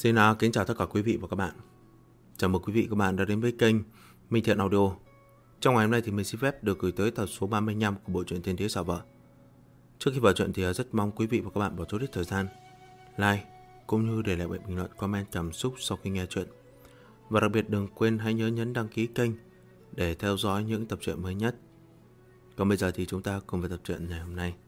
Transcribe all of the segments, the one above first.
Kính chào tất cả quý vị và các bạn. Chào mừng quý vị và các bạn đã đến với kênh Minh Thiện Audio. Trong ngày hôm nay thì mình xin phép được gửi tới tập số 35 của bộ truyện Thiên Đế Xảo Vợ. Trước khi vào chuyện thì rất mong quý vị và các bạn bỏ chút ít thời gian like cũng như để lại bình luận, comment cảm xúc sau khi nghe chuyện. Và đặc biệt đừng quên hãy nhớ nhấn đăng ký kênh để theo dõi những tập truyện mới nhất. Còn bây giờ thì chúng ta cùng vào tập truyện ngày hôm nay.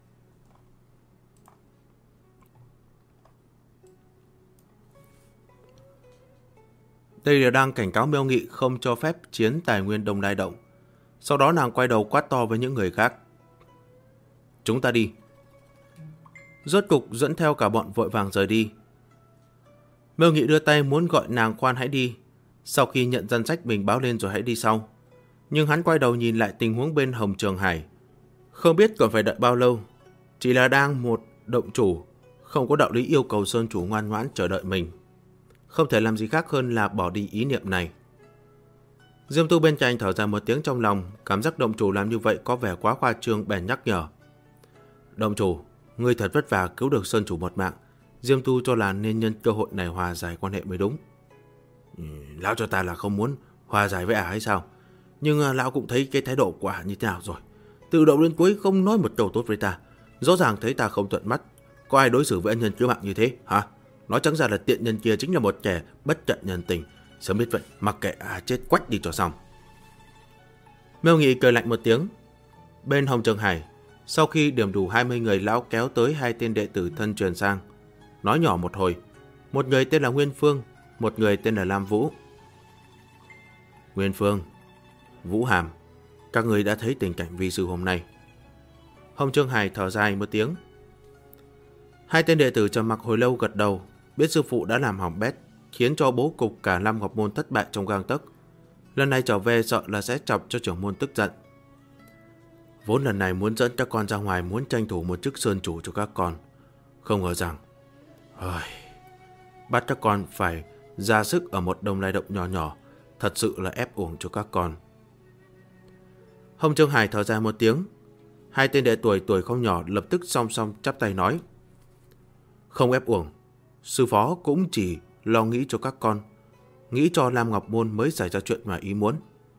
Đây là đang cảnh cáo Miêu Nghị không cho phép chiến tài nguyên Đông Lai động. Sau đó nàng quay đầu quát to với những người khác. Chúng ta đi. Rốt cục dẫn theo cả bọn vội vàng rời đi. Miêu Nghị đưa tay muốn gọi nàng khoan hãy đi. Sau khi nhận danh sách mình báo lên rồi hãy đi sau. Nhưng hắn quay đầu nhìn lại tình huống bên Hồng Trường Hải. Không biết còn phải đợi bao lâu. Chỉ là đang một động chủ, không có đạo lý yêu cầu sơn chủ ngoan ngoãn chờ đợi mình. Không thể làm gì khác hơn là bỏ đi ý niệm này. Diêm Tu bên cạnh thở dài một tiếng trong lòng, cảm giác động chủ làm như vậy có vẻ quá khoa trương, bèn nhắc nhở. Động chủ, ngươi thật vất vả cứu được sơn chủ một mạng. Diêm Tu cho là nên nhân cơ hội này hòa giải quan hệ mới đúng. Lão cho ta là không muốn hòa giải với ả hay sao? Nhưng lão cũng thấy cái thái độ của ả như thế nào rồi. Từ đầu đến cuối không nói một câu tốt với ta. Rõ ràng thấy ta không thuận mắt. Có ai đối xử với ân nhân cứu mạng như thế hả? Nói trắng ra là tiện nhân kia chính là một kẻ bất trận nhân tình. Sớm biết vậy mặc kệ chết quách đi cho xong. Miêu Nghị cười lạnh một tiếng. Bên Hồng Trường Hải, sau khi điểm đủ 20 người, lão kéo tới hai tên đệ tử thân truyền sang, nói nhỏ một hồi. Một người tên là Nguyên Phương, một người tên là Lam Vũ. Nguyên Phương, Vũ Hàm, các người đã thấy tình cảnh vi sư hôm nay. Hồng Trường Hải thở dài một tiếng. Hai tên đệ tử trầm mặc hồi lâu gật đầu, biết sư phụ đã làm hỏng bét, khiến cho bố cục cả Lam Ngọc Môn thất bại trong gang tấc. Lần này trở về sợ là sẽ chọc cho trưởng môn tức giận. Vốn lần này muốn dẫn các con ra ngoài, muốn tranh thủ một chức sơn chủ cho các con. Không ngờ rằng bắt các con phải ra sức ở một Đông Lai động nhỏ nhỏ, thật sự là ép uổng cho các con. Hồng Trường Hải thở dài một tiếng. Hai tên đệ tuổi không nhỏ lập tức song song chắp tay nói. Không ép uổng, sư phó cũng chỉ lo nghĩ cho các con, nghĩ cho Lam Ngọc Môn mới xảy ra chuyện mà ý muốn.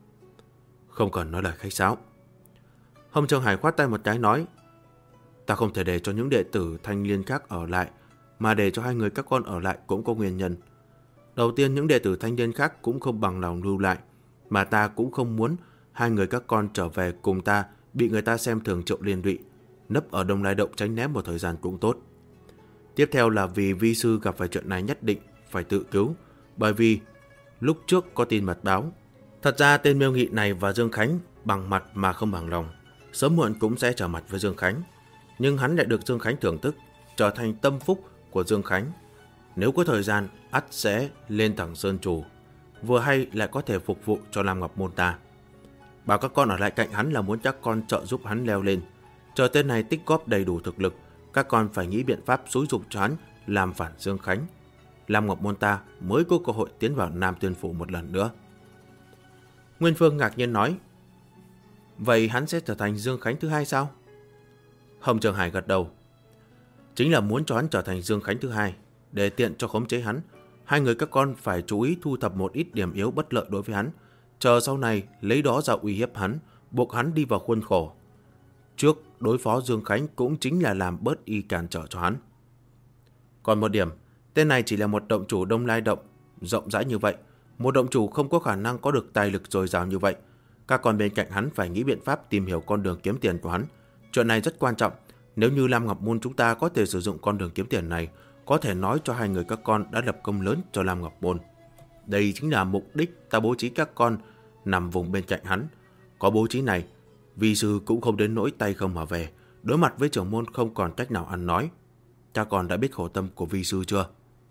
Không cần nói lời khách sáo. Hồng Trường Hải khoát tay một cái nói. Ta không thể để cho những đệ tử thanh liên khác ở lại, mà để cho hai người các con ở lại cũng có nguyên nhân. Đầu tiên, những đệ tử thanh liên khác cũng không bằng lòng lưu lại, mà ta cũng không muốn hai người các con trở về cùng ta bị người ta xem thường Triệu liên lụy. Nấp ở Đông Lai động tránh né một thời gian cũng tốt. Tiếp theo là vì vi sư gặp phải chuyện này nhất định phải tự cứu, bởi vì lúc trước có tin mật báo. Thật ra tên Miêu Nghị này và Dương Khánh bằng mặt mà không bằng lòng, sớm muộn cũng sẽ trở mặt với Dương Khánh. Nhưng hắn lại được Dương Khánh thưởng thức, trở thành tâm phúc của Dương Khánh. Nếu có thời gian, ắt sẽ lên thẳng sơn chủ, vừa hay lại có thể phục vụ cho Lam Ngọc Môn ta. Bảo các con ở lại cạnh hắn là muốn các con trợ giúp hắn leo lên. Chờ tên này tích góp đầy đủ thực lực, các con phải nghĩ biện pháp xúi giục cho hắn làm phản Dương Khánh. Lam Ngọc Môn ta mới có cơ hội tiến vào Nam Tuyên Phủ một lần nữa. Nguyên Phương ngạc nhiên nói. Vậy hắn sẽ trở thành Dương Khánh thứ hai sao? Hồng Trường Hải gật đầu. Chính là muốn cho hắn trở thành Dương Khánh thứ hai. Để tiện cho khống chế hắn, hai người các con phải chú ý thu thập một ít điểm yếu bất lợi đối với hắn. Chờ sau này lấy đó ra uy hiếp hắn, buộc hắn đi vào khuôn khổ. Trước đối phó Dương Khánh cũng chính là làm bớt y cản trở cho hắn. Còn một điểm, tên này chỉ là một động chủ Đông Lai động rộng rãi như vậy. Một động chủ không có khả năng có được tài lực dồi dào như vậy. Các con bên cạnh hắn phải nghĩ biện pháp tìm hiểu con đường kiếm tiền của hắn. Chuyện này rất quan trọng. Nếu như Lam Ngọc Môn chúng ta có thể sử dụng con đường kiếm tiền này, có thể nói cho hai người các con đã lập công lớn cho Lam Ngọc Môn. Đây chính là mục đích ta bố trí các con nằm vùng bên cạnh hắn. Có bố trí này, vi sư cũng không đến nỗi tay không mà về. Đối mặt với trưởng môn không còn cách nào ăn nói. Cha con đã biết khổ tâm của vi sư chưa?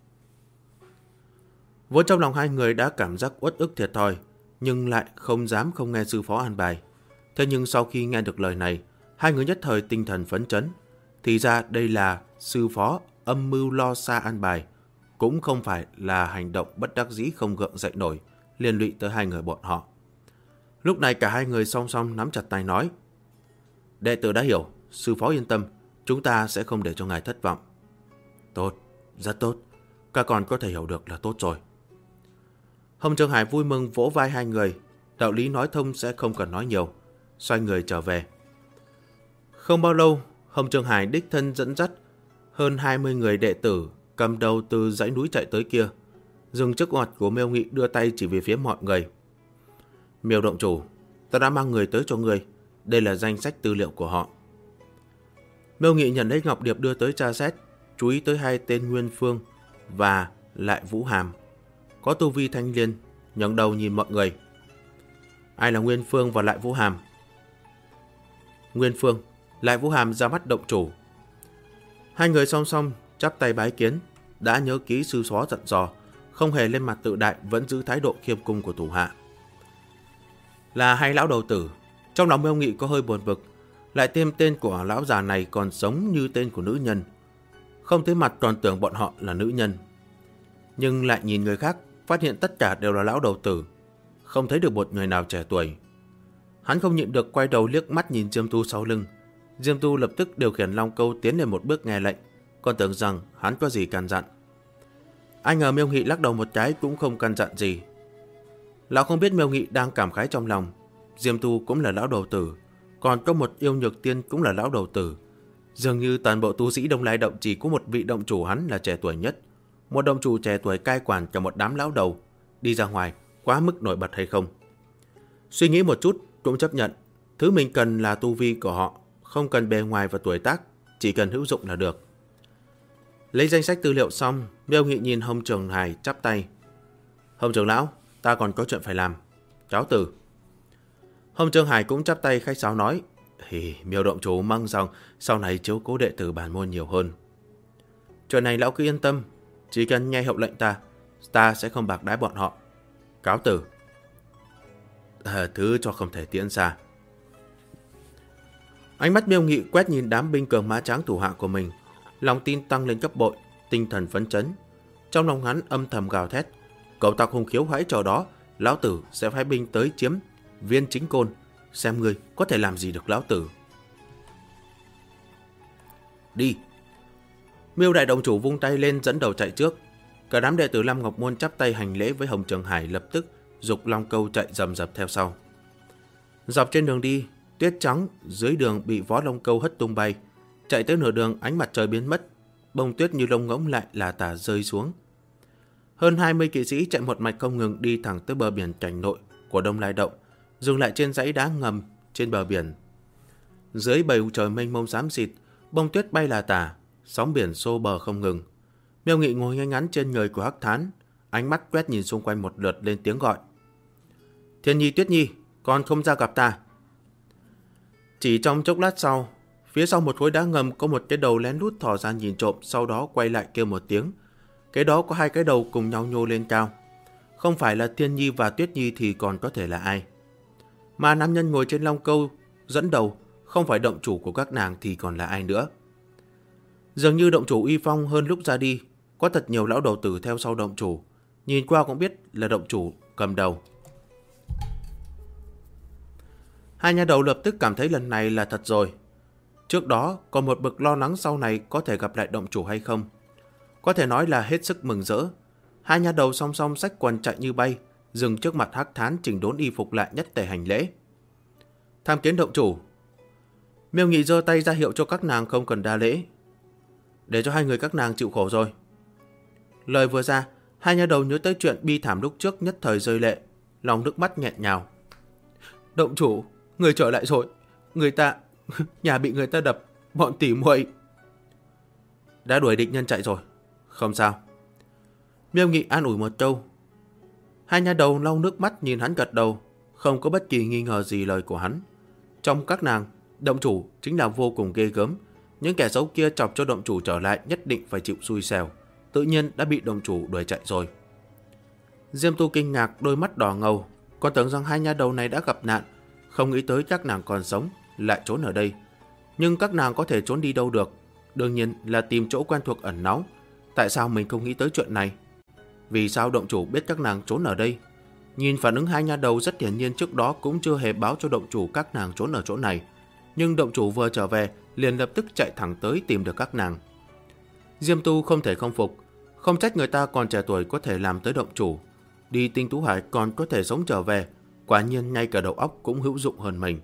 Vốn trong lòng hai người đã cảm giác uất ức thiệt thòi, nhưng lại không dám không nghe sư phó an bài. Thế nhưng sau khi nghe được lời này, hai người nhất thời tinh thần phấn chấn. Thì ra đây là sư phó âm mưu lo xa an bài, cũng không phải là hành động bất đắc dĩ không gượng dậy nổi, liên lụy tới hai người bọn họ. Lúc này cả hai người song song nắm chặt tay nói. Đệ tử đã hiểu, sư phó yên tâm, chúng ta sẽ không để cho ngài thất vọng. Tốt, rất tốt. các con có thể hiểu được là tốt rồi. Hồng Trường Hải vui mừng vỗ vai hai người, đạo lý nói thông sẽ không cần nói nhiều, xoay người trở về. Không bao lâu, Hồng Trường Hải đích thân dẫn dắt hơn 20 người đệ tử cầm đầu từ dãy núi chạy tới kia, dừng trước mặt của Miêu Nghị đưa tay chỉ về phía mọi người. Miêu động chủ, ta đã mang người tới cho người, đây là danh sách tư liệu của họ. Miêu Nghị nhận lấy ngọc điệp đưa tới tra xét, chú ý tới hai tên Nguyên Phương và Lại Vũ Hàm, có tu vi thanh liên, ngẩng đầu nhìn mọi người. Ai là Nguyên Phương và Lại Vũ Hàm? Nguyên Phương, Lại Vũ Hàm ra mắt động chủ. Hai người song song chắp tay bái kiến, đã nhớ kỹ sư xó dặn dò, không hề lên mặt tự đại, vẫn giữ thái độ khiêm cung của thủ hạ. Là hai lão đầu tử, trong lòng Miêu Nghị có hơi buồn bực, lại thêm tên của lão già này còn giống như tên của nữ nhân. Không thấy mặt còn tưởng bọn họ là nữ nhân. Nhưng lại nhìn người khác, phát hiện tất cả đều là lão đầu tử, không thấy được một người nào trẻ tuổi. Hắn không nhịn được quay đầu liếc mắt nhìn Diêm Tu sau lưng. Diêm Tu lập tức điều khiển Long Câu tiến lên một bước nghe lệnh, còn tưởng rằng hắn có gì căn dặn. Ai ngờ Miêu Nghị lắc đầu một cái cũng không căn dặn gì. Lão không biết Miêu Nghị đang cảm khái trong lòng. Diêm Tu cũng là lão đầu tử, còn có một yêu nhược tiên cũng là lão đầu tử. Dường như toàn bộ tu sĩ Đông Lai Động chỉ có một vị động chủ hắn là trẻ tuổi nhất. Một động chủ trẻ tuổi cai quản cho một đám lão đầu, đi ra ngoài quá mức nổi bật hay không? Suy nghĩ một chút cũng chấp nhận, thứ mình cần là tu vi của họ, không cần bề ngoài và tuổi tác, chỉ cần hữu dụng là được. Lấy danh sách tư liệu xong, Miêu Nghị nhìn Hồng Trường Hải chắp tay. Hồng trưởng lão, ta còn có chuyện phải làm. Cáo từ. Hồng Trường Hải cũng chắp tay khách sáo nói. Miêu động chủ mong rằng sau này chiếu cố đệ tử bản môn nhiều hơn. Chuyện này lão cứ yên tâm, chỉ cần nghe hiệu lệnh ta sẽ không bạc đãi bọn họ. Cáo từ. Thứ cho không thể tiễn xa. Ánh mắt Miêu Nghị quét nhìn đám binh cường mã tráng thủ hạ của mình, lòng tin tăng lên gấp bội, tinh thần phấn chấn. Trong lòng hắn âm thầm gào thét, cậu tặc hùng khiếu hãy chờ đó, lão tử sẽ phái binh tới chiếm Viên Chính Côn, xem ngươi có thể làm gì được lão tử. Đi. Miêu đại động chủ vung tay lên dẫn đầu chạy trước. Cả đám đệ tử Lam Ngọc Môn chắp tay hành lễ với Hồng Trường Hải, lập tức giục Long Câu chạy rầm rập theo sau. Dọc trên đường đi, tuyết trắng dưới đường bị vó Long Câu hất tung bay. Chạy tới nửa đường, ánh mặt trời biến mất, bông tuyết như lông ngỗng lại là tả rơi xuống. Hơn 20 kỵ sĩ chạy một mạch không ngừng đi thẳng tới bờ biển cảnh nội của Đông Lai Động, dừng lại trên dãy đá ngầm trên bờ biển. Dưới bầu trời mênh mông xám xịt, bông tuyết bay là tả, sóng biển xô bờ không ngừng. Miêu Nghị ngồi ngay ngắn trên người của Hắc Thán, ánh mắt quét nhìn xung quanh một lượt, lên tiếng gọi. Thiên Nhi, Tuyết Nhi, con không ra gặp ta. Chỉ trong chốc lát sau, phía sau một khối đá ngầm có một cái đầu lén lút thò ra nhìn trộm, sau đó quay lại kêu một tiếng. Cái đó có hai cái đầu cùng nhau nhô lên cao. Không phải là Thiên Nhi và Tuyết Nhi thì còn có thể là ai? Mà nam nhân ngồi trên Long Câu dẫn đầu, không phải động chủ của các nàng thì còn là ai nữa? Dường như động chủ uy phong hơn lúc ra đi, có thật nhiều lão đầu tử theo sau động chủ, nhìn qua cũng biết là động chủ cầm đầu. Hai nhà đầu lập tức cảm thấy lần này là thật rồi. Trước đó còn một bực lo lắng sau này có thể gặp lại động chủ hay không. Có thể nói là hết sức mừng rỡ. Hai nhà đầu song song xách quần chạy như bay, dừng trước mặt Hắc Thán chỉnh đốn y phục lại, nhất tề hành lễ. Tham kiến động chủ. Miêu Nghị giơ tay ra hiệu cho các nàng không cần đa lễ, để cho hai người các nàng chịu khổ rồi. Lời vừa ra, hai nhà đầu nhớ tới chuyện bi thảm lúc trước, nhất thời rơi lệ, lòng nước mắt nghẹn nhào. Động chủ, người trở lại rồi. Người ta, nhà bị người ta đập, bọn tỉ muội đã đuổi địch nhân chạy rồi. Không sao. Miêu Nghị an ủi một câu. Hai nhà đầu lau nước mắt nhìn hắn gật đầu, không có bất kỳ nghi ngờ gì lời của hắn. Trong các nàng, động chủ chính là vô cùng ghê gớm. Những kẻ xấu kia chọc cho động chủ trở lại nhất định phải chịu xui xẻo, tự nhiên đã bị động chủ đuổi chạy rồi. Diêm Tu kinh ngạc, đôi mắt đỏ ngầu, còn tưởng rằng hai nhà đầu này đã gặp nạn, không nghĩ tới các nàng còn sống, lại trốn ở đây. Nhưng các nàng có thể trốn đi đâu được? Đương nhiên là tìm chỗ quen thuộc ẩn náu. Tại sao mình không nghĩ tới chuyện này? Vì sao động chủ biết các nàng trốn ở đây? Nhìn phản ứng hai nhà đầu, rất hiển nhiên trước đó cũng chưa hề báo cho động chủ các nàng trốn ở chỗ này. Nhưng động chủ vừa trở về liền lập tức chạy thẳng tới tìm được các nàng. Diêm Tu không thể không phục, Không trách người ta còn trẻ tuổi có thể làm tới động chủ. Đi Tinh Tú Hải còn có thể sống trở về. Quả nhiên ngay cả đầu óc cũng hữu dụng hơn mình.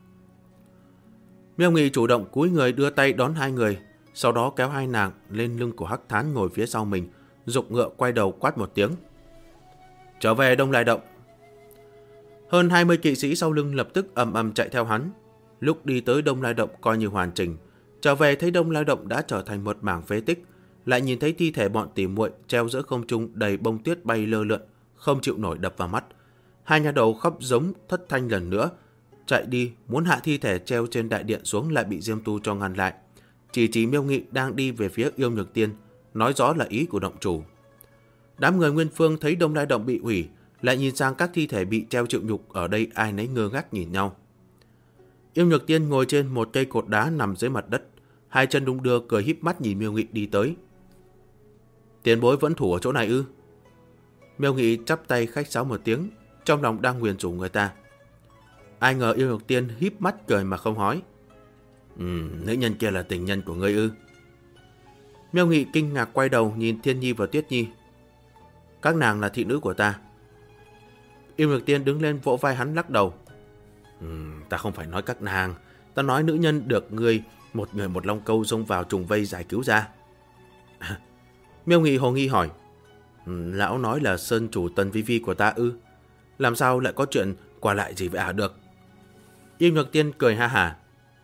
Miêu Nghị chủ động cúi người đưa tay đón hai người, sau đó kéo hai nàng lên lưng của Hắc Thán ngồi phía sau mình, giục ngựa quay đầu quát một tiếng. Trở về Đông Lai Động. Hơn 20 kỵ sĩ sau lưng lập tức ầm ầm chạy theo hắn. Lúc đi tới Đông Lai Động coi như hoàn chỉnh, trở về thấy Đông Lai Động đã trở thành một mảng phế tích, lại nhìn thấy thi thể bọn tỉ muội treo giữa không trung đầy bông tuyết bay lơ lượn, không chịu nổi đập vào mắt. Hai nhà đầu khóc giống thất thanh lần nữa, chạy đi muốn hạ thi thể treo trên đại điện xuống lại bị Diêm Tu cho ngăn lại. Chỉ Miêu Nghị đang đi về phía Yêu Nhược Tiên, nói rõ là ý của động chủ. Đám người Nguyên Phương thấy Đông Lai Động bị hủy, lại nhìn sang các thi thể bị treo chịu nhục ở đây, ai nấy ngơ ngác nhìn nhau. Yêu Nhược Tiên ngồi trên một cây cột đá nằm dưới mặt đất, hai chân đung đưa cười híp mắt nhìn Miêu Nghị đi tới. Tiền bối vẫn thủ ở chỗ này ư? Miêu Nghị chắp tay khách sáo một tiếng, trong lòng đang nguyền rủa người ta. Ai ngờ Yêu Nhược Tiên híp mắt cười mà không hỏi. Nữ nhân kia là tình nhân của ngươi ư? Miêu Nghị kinh ngạc quay đầu nhìn Thiên Nhi và Tuyết Nhi. Các nàng là thị nữ của ta. Yêu Nhược Tiên đứng lên vỗ vai hắn lắc đầu. Ta không phải nói các nàng, ta nói nữ nhân được ngươi một người một long câu xông vào trùng vây giải cứu ra. Miêu Nghị hồ nghi hỏi. Lão nói là sơn chủ Tần Vi Vi của ta ư? Làm sao lại có chuyện qua lại gì vậy được? Yêu Nhược Tiên cười ha hả.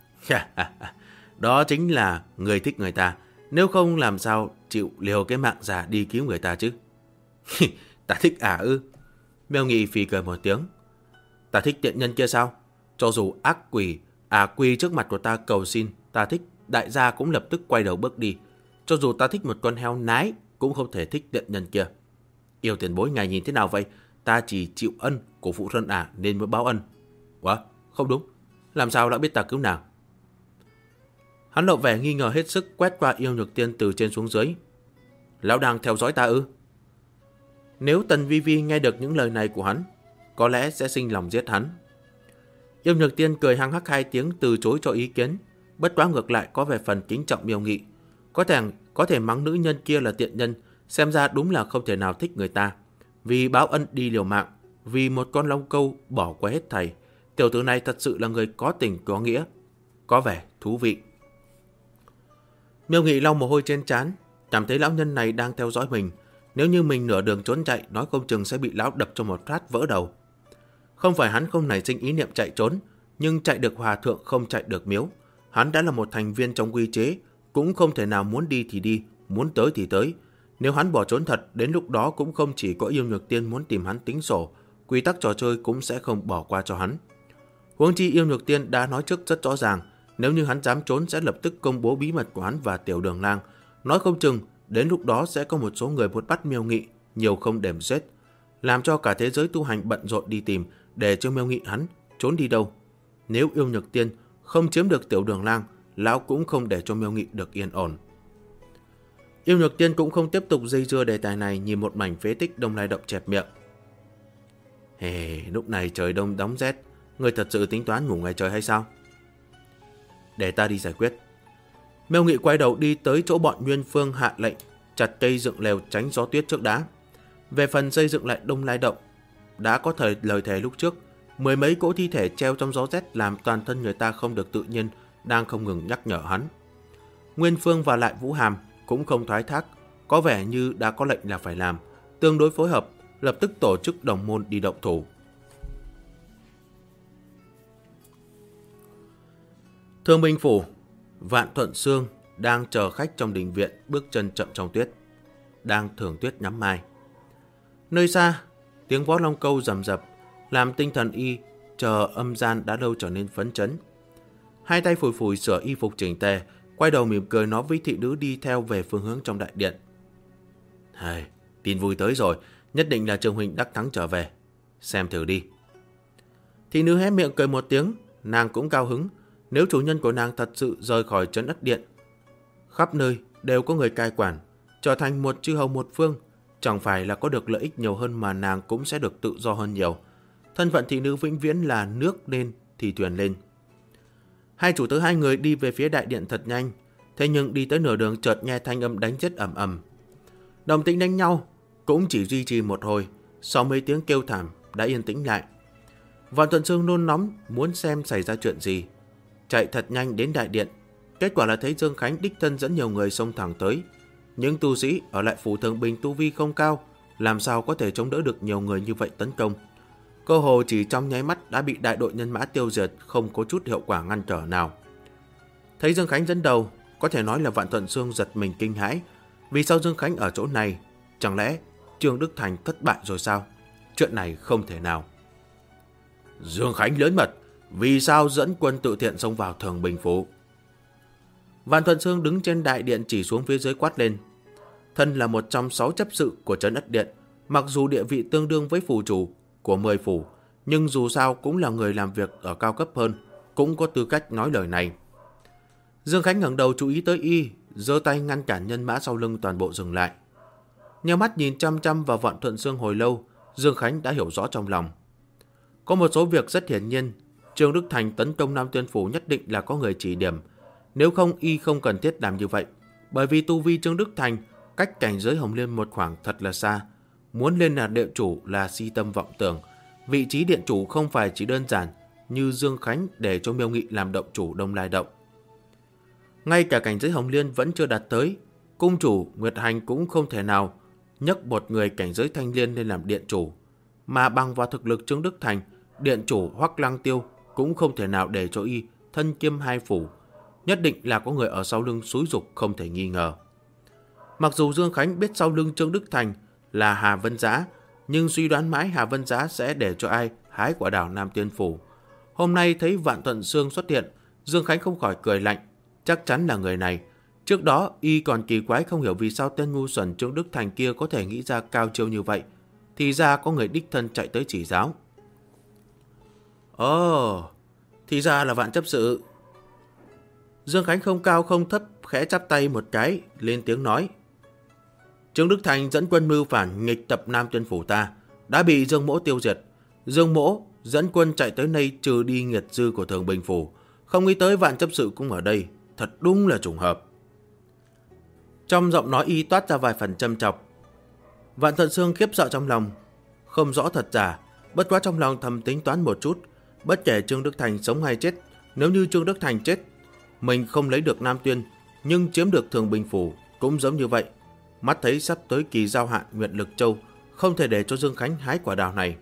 Đó chính là người thích người ta, nếu không làm sao chịu liều cái mạng già đi cứu người ta chứ? Ta thích ư? Miêu Nghị phì cười một tiếng. Ta thích tiện nhân kia sao? Cho dù ác quỷ quỳ trước mặt của ta cầu xin ta thích, đại gia cũng lập tức quay đầu bước đi. Cho dù ta thích một con heo nái cũng không thể thích tiện nhân kia. Yêu tiền bối ngài nhìn thế nào vậy? Ta chỉ chịu ân của phụ thân nên mới báo ân. Ủa? Không đúng. Làm sao đã biết ta cứu nàng? Hắn lộ vẻ nghi ngờ hết sức quét qua Yêu Nhược Tiên từ trên xuống dưới. Lão đang theo dõi ta ư? Nếu Tần Vi Vi nghe được những lời này của hắn, có lẽ sẽ sinh lòng giết hắn. Yêu Nhược Tiên cười hăng hắc hai tiếng từ chối cho ý kiến, bất quá ngược lại có vẻ phần kính trọng Miêu Nghị. Có thể mắng nữ nhân kia là tiện nhân, xem ra đúng là không thể nào thích người ta. Vì báo ân đi liều mạng, vì một con long câu bỏ qua hết thầy. Tiểu tử này thật sự là người có tình có nghĩa, có vẻ thú vị. Miêu Nghị lau mồ hôi trên trán, cảm thấy lão nhân này đang theo dõi mình. Nếu như mình nửa đường trốn chạy, nói không chừng sẽ bị lão đập cho một phát vỡ đầu. Không phải hắn không nảy sinh ý niệm chạy trốn, nhưng chạy được hòa thượng không chạy được miếu. Hắn đã là một thành viên trong quy chế, cũng không thể nào muốn đi thì đi, muốn tới thì tới. Nếu hắn bỏ trốn thật, đến lúc đó cũng không chỉ có Yêu Nhược Tiên muốn tìm hắn tính sổ, quy tắc trò chơi cũng sẽ không bỏ qua cho hắn. Huống chi Yêu Nhược Tiên đã nói trước rất rõ ràng, nếu như hắn dám trốn sẽ lập tức công bố bí mật của hắn và Tiểu Đường Lang. Nói không chừng, đến lúc đó sẽ có một số người muốn bắt Miêu Nghị, nhiều không đếm giết, làm cho cả thế giới tu hành bận rộn đi tìm, để cho Miêu Nghị hắn trốn đi đâu. Nếu Yêu Nhược Tiên không chiếm được Tiểu Đường Lang, lão cũng không để cho Miêu Nghị được yên ổn. Yêu Nhược Tiên cũng không tiếp tục dây dưa đề tài này, nhìn một mảnh phế tích Đông Lai Động chẹp miệng. Lúc này trời đông đóng rét, người thật sự tính toán ngủ ngoài trời hay sao? Để ta đi giải quyết. Miêu Nghị quay đầu đi tới chỗ bọn Nguyên Phương hạ lệnh chặt cây dựng lều tránh gió tuyết trước đã. Về phần xây dựng lại Đông Lai Động, đã có lời thề lúc trước, mười mấy cỗ thi thể treo trong gió rét làm toàn thân người ta không được tự nhiên, đang không ngừng nhắc nhở hắn. Nguyên Phương và lại Vũ Hàm cũng không thoái thác, có vẻ như đã có lệnh là phải làm, tương đối phối hợp, lập tức tổ chức đồng môn đi động thủ. Thương binh phủ, Vạn Thuận Sương đang chờ khách trong đình viện, bước chân chậm trong tuyết, đang thưởng tuyết nhắm mai. Nơi xa, tiếng vó long câu rầm rập, làm tinh thần y chờ âm gian đã lâu trở nên phấn chấn. Hai tay phủi phủi sửa y phục chỉnh tề, quay đầu mỉm cười nói với thị nữ đi theo về phương hướng trong đại điện. Tin vui tới rồi, nhất định là Trương huynh đắc thắng trở về, xem thử đi. Thị nữ hé miệng cười một tiếng, nàng cũng cao hứng. Nếu chủ nhân của nàng thật sự rời khỏi trấn Ất Điện, khắp nơi đều có người cai quản, trở thành một chư hầu một phương, chẳng phải là có được lợi ích nhiều hơn mà nàng cũng sẽ được tự do hơn nhiều. Thân phận thị nữ vĩnh viễn là nước lên thì thuyền lên. Hai chủ tớ hai người đi về phía đại điện thật nhanh, thế nhưng đi tới nửa đường chợt nghe thanh âm đánh rất ầm ầm. Động tĩnh đánh nhau cũng chỉ duy trì một hồi, sau mấy tiếng kêu thảm đã yên tĩnh lại. Vạn Thuận Dương nôn nóng muốn xem xảy ra chuyện gì, chạy thật nhanh đến đại điện. Kết quả là thấy Dương Khánh đích thân dẫn nhiều người xông thẳng tới. Những tu sĩ ở lại phủ Thường Bình tu vi không cao, làm sao có thể chống đỡ được nhiều người như vậy tấn công. Cơ hồ chỉ trong nháy mắt đã bị đại đội nhân mã tiêu diệt, không có chút hiệu quả ngăn trở nào. Thấy Dương Khánh dẫn đầu, có thể nói là Vạn Thuận Dương giật mình kinh hãi. Vì sao Dương Khánh ở chỗ này? Chẳng lẽ Trương Đức Thành thất bại rồi sao? Chuyện này không thể nào. Dương Khánh lớn mật, vì sao dẫn quân tự thiện xông vào Thường Bình phủ? Vạn Thuận Dương đứng trên đại điện chỉ xuống phía dưới quát lên. Thân là một trong 6 chấp sự của trấn Ất Điện, mặc dù địa vị tương đương với phủ chủ của 10 phủ, nhưng dù sao cũng là người làm việc ở cao cấp hơn, cũng có tư cách nói lời này. Dương Khánh ngẩng đầu chú ý tới y, giơ tay ngăn cản nhân mã sau lưng toàn bộ dừng lại. Nheo mắt nhìn chăm chăm vào Vạn Thuận Dương hồi lâu, Dương Khánh đã hiểu rõ trong lòng. Có một số việc rất hiển nhiên, Trương Đức Thành tấn công Nam Tuyên phủ nhất định là có người chỉ điểm. Nếu không, y không cần thiết làm như vậy, bởi vì tu vi Trương Đức Thành cách cảnh giới Hồng Liên một khoảng thật là xa. Muốn lên là điện chủ là si tâm vọng tưởng. Vị trí điện chủ không phải chỉ đơn giản như Dương Khánh để cho Miêu Nghị làm động chủ Đông Lai Động. Ngay cả cảnh giới Hồng Liên vẫn chưa đạt tới, cung chủ Nguyệt Hành cũng không thể nào nhấc một người cảnh giới Thanh Liên lên làm điện chủ. Mà bằng vào thực lực Trương Đức Thành, điện chủ Hoắc Lăng Tiêu cũng không thể nào để cho y thân kiêm 2 phủ. Nhất định là có người ở sau lưng xúi giục không thể nghi ngờ. Mặc dù Dương Khánh biết sau lưng Trương Đức Thành là Hà Vân Giá, nhưng suy đoán mãi Hà Vân Giá sẽ để cho ai hái quả đào Nam Tiên phủ. Hôm nay thấy Vạn Thuận Dương xuất hiện, Dương Khánh không khỏi cười lạnh. Chắc chắn là người này. Trước đó y còn kỳ quái không hiểu vì sao tên ngu xuẩn Trương Đức Thành kia có thể nghĩ ra cao chiêu như vậy. Thì ra có người đích thân chạy tới chỉ giáo. Ồ, thì ra là Vạn chấp sự. Dương Khánh không cao không thấp, khẽ chắp tay một cái, lên tiếng nói. Trương Đức Thành dẫn quân mưu phản nghịch tập Nam Tuyên phủ ta, đã bị Dương Mỗ tiêu diệt. Dương Mỗ dẫn quân chạy tới đây trừ đi nghiệt dư của Thường Bình phủ, không nghĩ tới Vạn chấp sự cũng ở đây, thật đúng là trùng hợp. Trong giọng nói y toát ra vài phần châm chọc. Vạn Thuận Dương khiếp sợ trong lòng, không rõ thật giả, bất quá trong lòng thầm tính toán một chút. Bất kể Trương Đức Thành sống hay chết, nếu như Trương Đức Thành chết, mình không lấy được Nam Tuyên, nhưng chiếm được Thường Bình phủ cũng giống như vậy. Mắt thấy sắp tới kỳ giao hạn Nguyện Lực Châu, không thể để cho Dương Khánh hái quả đào này.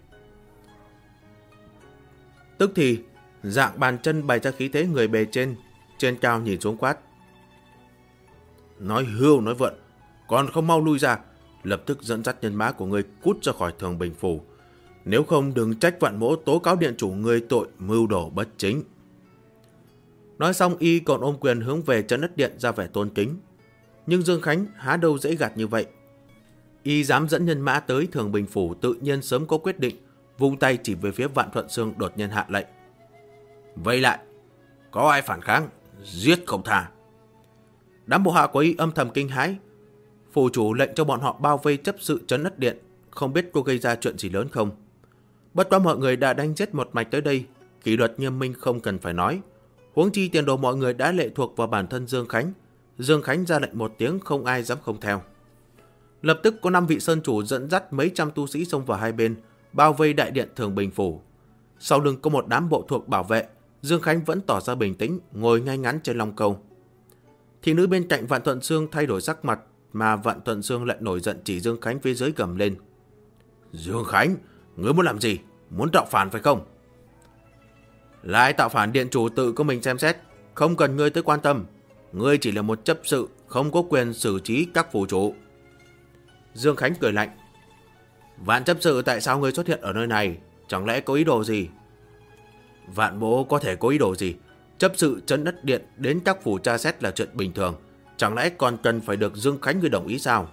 Tức thì dạng bàn chân bày ra khí thế người bề trên cao nhìn xuống quát. Nói hưu nói vượn, còn không mau lui ra, lập tức dẫn dắt nhân mã của người cút ra khỏi Thường Bình phủ. Nếu không đừng trách Vạn Mỗ tố cáo điện chủ người tội mưu đồ bất chính. Nói xong y còn ôm quyền hướng về trấn Ất Điện ra vẻ tôn kính. Nhưng Dương Khánh há đâu dễ gạt như vậy. Y dám dẫn nhân mã tới Thường Bình phủ tự nhiên sớm có quyết định, vung tay chỉ về phía Vạn Thuận Dương đột nhiên hạ lệnh. Vây lại, có ai phản kháng, giết không tha. Đám bộ hạ của y âm thầm kinh hãi. Phủ chủ lệnh cho bọn họ bao vây chấp sự trấn Ất Điện, không biết cô gây ra chuyện gì lớn không. Bất quá mọi người đã đánh giết một mạch tới đây, kỷ luật nghiêm minh không cần phải nói. Huống chi tiền đồ mọi người đã lệ thuộc vào bản thân Dương Khánh. Dương Khánh ra lệnh một tiếng không ai dám không theo. Lập tức có 5 vị sơn chủ dẫn dắt mấy trăm tu sĩ xông vào hai bên, bao vây đại điện Thường Bình phủ. Sau lưng có một đám bộ thuộc bảo vệ, Dương Khánh vẫn tỏ ra bình tĩnh, ngồi ngay ngắn trên long câu. Thị nữ bên cạnh Vạn Thuận Dương thay đổi sắc mặt, mà Vạn Thuận Dương lại nổi giận chỉ Dương Khánh phía dưới gầm lên. Dương Khánh, ngươi muốn làm gì? Muốn tạo phản phải không? Lại tạo phản, điện chủ tự có mình xem xét, không cần ngươi tới quan tâm. Ngươi chỉ là một chấp sự, không có quyền xử trí các phủ chủ. Dương Khánh cười lạnh. Vạn chấp sự, tại sao ngươi xuất hiện ở nơi này? Chẳng lẽ có ý đồ gì? Vạn Mỗ có thể có ý đồ gì? Chấp sự trấn Ất Điện đến các phủ tra xét là chuyện bình thường, chẳng lẽ còn cần phải được Dương Khánh ngươi đồng ý sao?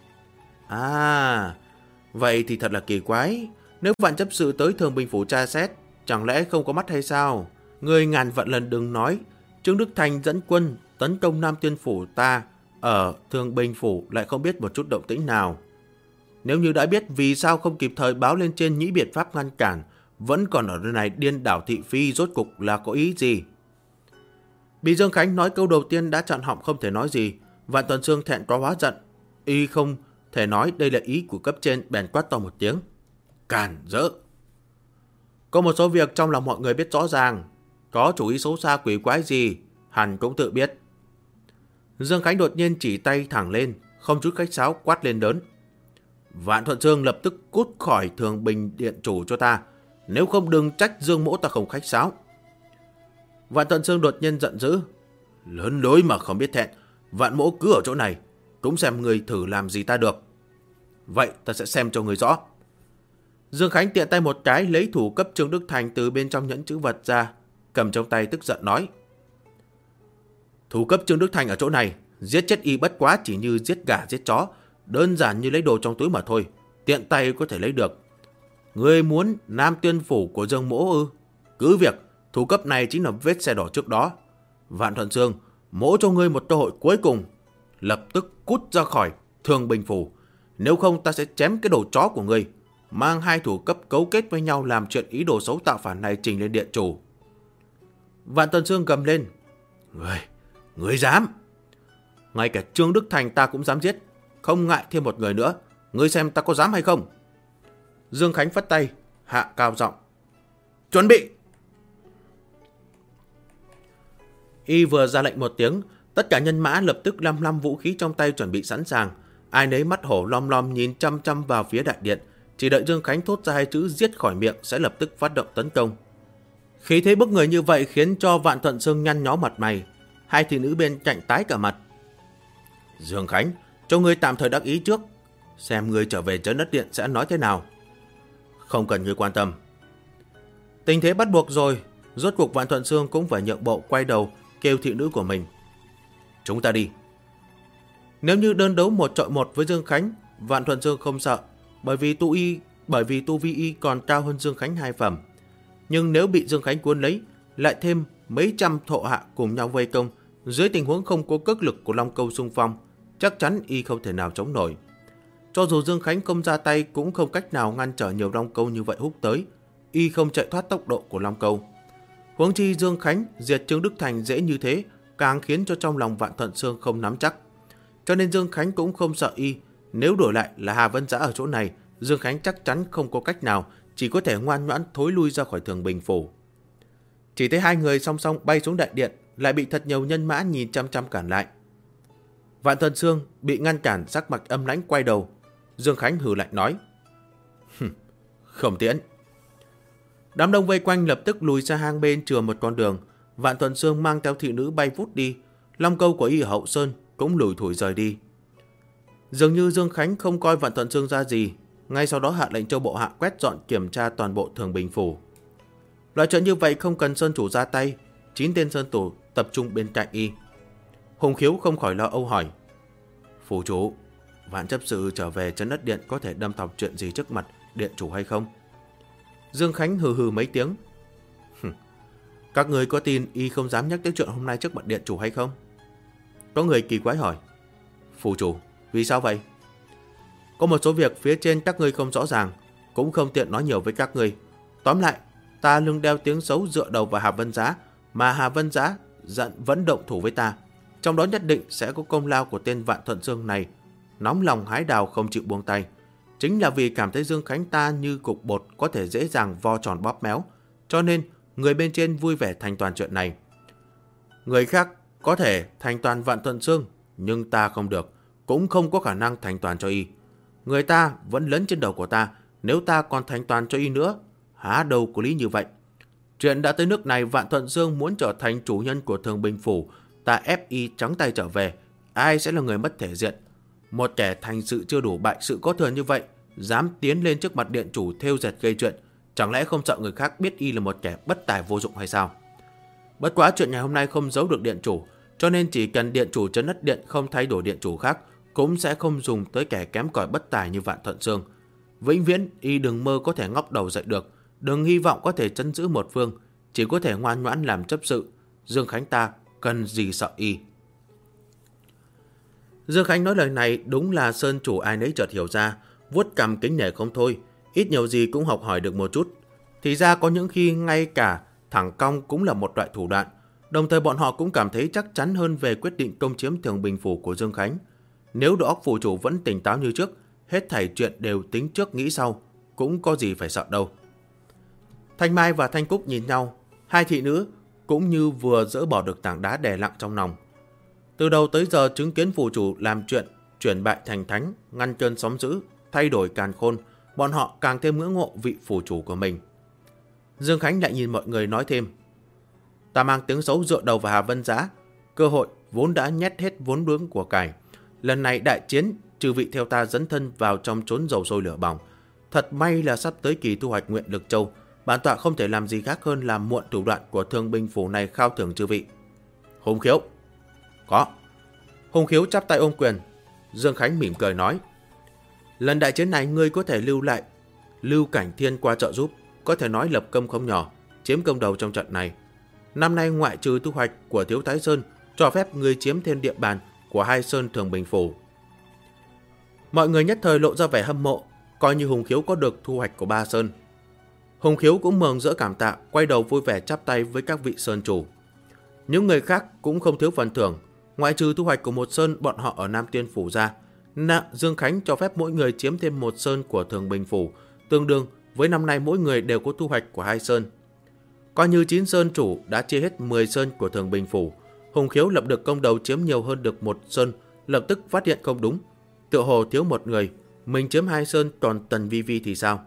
À, vậy thì thật là kỳ quái. Nếu Vạn chấp sự tới Thường Bình phủ tra xét, chẳng lẽ không có mắt hay sao? Ngươi ngàn vạn lần đừng nói Trương Đức Thành dẫn quân tấn công Nam Tuyên phủ ta ở Thường Bình phủ lại không biết một chút động tĩnh nào. Nếu như đã biết, vì sao không kịp thời báo lên trên nhĩ biện pháp ngăn cản, vẫn còn ở nơi này điên đảo thị phi, rốt cục là có ý gì? Bị Dương Khánh nói câu đầu tiên đã chặn họng không thể nói gì. Vạn Tuần Dương thẹn quá hóa giận, y không thể nói đây là ý của cấp trên, bèn quát to một tiếng. Càn rỡ! Có một số việc trong lòng mọi người biết rõ ràng, có chủ ý xấu xa quỷ quái gì, hẳn cũng tự biết. Dương Khánh đột nhiên chỉ tay thẳng lên, không chút khách sáo quát lên lớn. Vạn Thuận Dương lập tức cút khỏi Thường Bình Điện chủ cho ta, nếu không đừng trách Dương mỗ ta không khách sáo. Vạn Thuận Dương đột nhiên giận dữ. Lớn lối mà không biết thẹn, Vạn mỗ cứ ở chỗ này, cũng xem người thử làm gì ta được. Vậy ta sẽ xem cho người rõ. Dương Khánh tiện tay một cái lấy thủ cấp Trương Đức Thành từ bên trong nhẫn chữ vật ra, cầm trong tay tức giận nói. Thủ cấp Trương Đức Thành ở chỗ này, giết chết y bất quá chỉ như giết gà giết chó, đơn giản như lấy đồ trong túi mà thôi, tiện tay có thể lấy được. Ngươi muốn Nam Tuyên phủ của Dương mỗ ư? Cứ việc, thủ cấp này chính là vết xe đỏ trước đó. Vạn Thuận Dương, mỗ cho ngươi một cơ hội cuối cùng, lập tức cút ra khỏi Thường Bình phủ, nếu không ta sẽ chém cái đầu chó của ngươi. Mang hai thủ cấp cấu kết với nhau làm chuyện ý đồ xấu tạo phản này trình lên điện chủ. Vạn Thuận Dương gầm lên. Ngươi dám? Ngay cả Trương Đức Thành ta cũng dám giết, không ngại thêm một người nữa, ngươi xem ta có dám hay không? Dương Khánh phất tay, hạ cao giọng. Chuẩn bị! Y vừa ra lệnh một tiếng, tất cả nhân mã lập tức lăm lăm vũ khí trong tay chuẩn bị sẵn sàng. Ai nấy mắt hổ lom lom nhìn chăm chăm vào phía đại điện, chỉ đợi Dương Khánh thốt ra hai chữ giết khỏi miệng sẽ lập tức phát động tấn công. Khí thế bức người như vậy khiến cho Vạn Thuận Dương nhăn nhó mặt mày, hai thị nữ bên cạnh tái cả mặt. Dương Khánh, cho ngươi tạm thời đắc ý trước, xem ngươi trở về trấn đất điện sẽ nói thế nào. Không cần ngươi quan tâm. Tình thế bắt buộc rồi, rốt cuộc Vạn Thuận Dương cũng phải nhượng bộ, quay đầu kêu thị nữ của mình. Chúng ta đi. Nếu như đơn đấu 1-1 với Dương Khánh, Vạn Thuận Dương không sợ, bởi vì tu vi y còn cao hơn Dương Khánh 2 phẩm. Nhưng nếu bị Dương Khánh cuốn lấy, lại thêm mấy trăm thộ hạ cùng nhau vây công, dưới tình huống không có cước lực của Long Câu xung phong, chắc chắn y không thể nào chống nổi. Cho dù Dương Khánh không ra tay cũng không cách nào ngăn trở nhiều Long Câu như vậy húc tới, y không chạy thoát tốc độ của Long Câu. Huống chi Dương Khánh diệt Trương Đức Thành dễ như thế, càng khiến cho trong lòng Vạn Thuận Dương không nắm chắc. Cho nên Dương Khánh cũng không sợ y, nếu đổi lại là Hà Vân Dã ở chỗ này, Dương Khánh chắc chắn không có cách nào, chỉ có thể ngoan ngoãn thối lui ra khỏi Thường Bình phủ. Chỉ thấy hai người song song bay xuống đại điện, lại bị thật nhiều nhân mã nhìn chăm chăm cản lại. Vạn Thuận Dương bị ngăn cản, sắc mặt âm lãnh quay đầu. Dương Khánh hừ lạnh nói. Không tiễn. Đám đông vây quanh lập tức lùi ra hang bên chừa một con đường. Vạn Thuận Dương mang theo thị nữ bay vút đi. Long Câu của y ở hậu sơn cũng lủi thủi rời đi. Dường như Dương Khánh không coi Vạn Thuận Dương ra gì, ngay sau đó hạ lệnh cho bộ hạ quét dọn kiểm tra toàn bộ Thường Bình phủ. Loại chuyện như vậy không cần sơn chủ ra tay, 9 tên sơn chủ tập trung bên cạnh y. Hùng Khiếu không khỏi lo âu hỏi. Phủ chủ, Vạn chấp sự trở về trấn đất điện có thể đâm thọc chuyện gì trước mặt điện chủ hay không? Dương Khánh hừ hừ mấy tiếng. Các người có tin y không dám nhắc tới chuyện hôm nay trước mặt điện chủ hay không? Có người kỳ quái hỏi. Phủ chủ, vì sao vậy? Có một số việc phía trên các ngươi không rõ ràng, cũng không tiện nói nhiều với các ngươi. Tóm lại, ta lưng đeo tiếng xấu dựa đầu vào Hà Vân Giá, mà Hà Vân Giá giận vẫn động thủ với ta. Trong đó nhất định sẽ có công lao của tên Vạn Thuận Dương này. Nóng lòng hái đào không chịu buông tay, chính là vì cảm thấy Dương Khánh ta như cục bột có thể dễ dàng vo tròn bóp méo, cho nên người bên trên vui vẻ thành toàn chuyện này. Người khác có thể thành toàn Vạn Thuận Dương, nhưng ta không được, cũng không có khả năng thành toàn cho y. Người ta vẫn lấn trên đầu của ta, nếu ta còn thành toàn cho y nữa, há đâu có lý như vậy. Chuyện đã tới nước này, Vạn Thuận Dương muốn trở thành chủ nhân của Thường Bình phủ, ta ép y trắng tay trở về, ai sẽ là người mất thể diện? Một kẻ thành sự chưa đủ bại sự có thừa như vậy, dám tiến lên trước mặt điện chủ thêu dệt gây chuyện, chẳng lẽ không sợ người khác biết y là một kẻ bất tài vô dụng hay sao? Bất quá chuyện ngày hôm nay không giấu được điện chủ, cho nên chỉ cần điện chủ trấn đất điện không thay đổi điện chủ khác, cũng sẽ không dùng tới kẻ kém cỏi bất tài như Vạn Thuận Dương. Vĩnh viễn y đừng mơ có thể ngóc đầu dậy được, đừng hy vọng có thể trấn giữ một phương, chỉ có thể ngoan ngoãn làm chấp sự. Dương Khánh ta cần gì sợ y? Dương Khánh nói lời này đúng là sơn chủ ai nấy chợt hiểu ra, vuốt cằm kính nể không thôi, ít nhiều gì cũng học hỏi được một chút. Thì ra có những khi ngay cả thẳng cong cũng là một loại thủ đoạn, đồng thời bọn họ cũng cảm thấy chắc chắn hơn về quyết định công chiếm Thường Bình phủ của Dương Khánh. Nếu đầu óc phủ chủ vẫn tỉnh táo như trước, hết thảy chuyện đều tính trước nghĩ sau, cũng có gì phải sợ đâu. Thanh Mai và Thanh Cúc nhìn nhau, hai thị nữ cũng như vừa dỡ bỏ được tảng đá đè nặng trong lòng. Từ đầu tới giờ chứng kiến phù chủ làm chuyện chuyển bại thành thánh, ngăn cơn sóng dữ, thay đổi càn khôn, bọn họ càng thêm ngưỡng mộ vị phù chủ của mình. Dương Khánh lại nhìn mọi người nói thêm: ta mang tiếng xấu dựa đầu vào Hà Vân Giá, cơ hội vốn đã nhét hết vốn liếng của cải. Lần này đại chiến, chư vị theo ta dấn thân vào trong chốn dầu sôi lửa bỏng. Thật may là sắp tới kỳ thu hoạch Nguyện Lực Châu, bản tọa không thể làm gì khác hơn là muộn thủ đoạn của Thương binh phủ này khao thưởng chư vị. Hùng Khiếu. Có. Hùng Khiếu chắp tay ôm quyền. Dương Khánh mỉm cười nói: lần đại chiến này ngươi có thể lưu lại Lưu Cảnh Thiên qua trợ giúp, có thể nói lập công không nhỏ, chiếm công đầu trong trận này. Năm nay ngoại trừ thu hoạch của Thiếu Thái Sơn, cho phép ngươi chiếm thêm địa bàn của hai sơn Thường Bình phủ. Mọi người nhất thời lộ ra vẻ hâm mộ, coi như Hùng Khiếu có được thu hoạch của ba sơn. Hùng Khiếu cũng mừng rỡ cảm tạ, quay đầu vui vẻ chắp tay với các vị sơn chủ. Những người khác cũng không thiếu phần thưởng, ngoại trừ thu hoạch của một sơn bọn họ ở Nam Tiên phủ ra, Dương Khánh cho phép mỗi người chiếm thêm một sơn của Thường Bình phủ, tương đương với năm nay mỗi người đều có thu hoạch của hai sơn. Coi như 9 sơn chủ đã chia hết 10 sơn của Thường Bình phủ, Hùng Khiếu lập được công đầu chiếm nhiều hơn được một sơn, lập tức phát hiện không đúng, tựa hồ thiếu một người, mình chiếm hai sơn, còn Tần Vi Vi thì sao?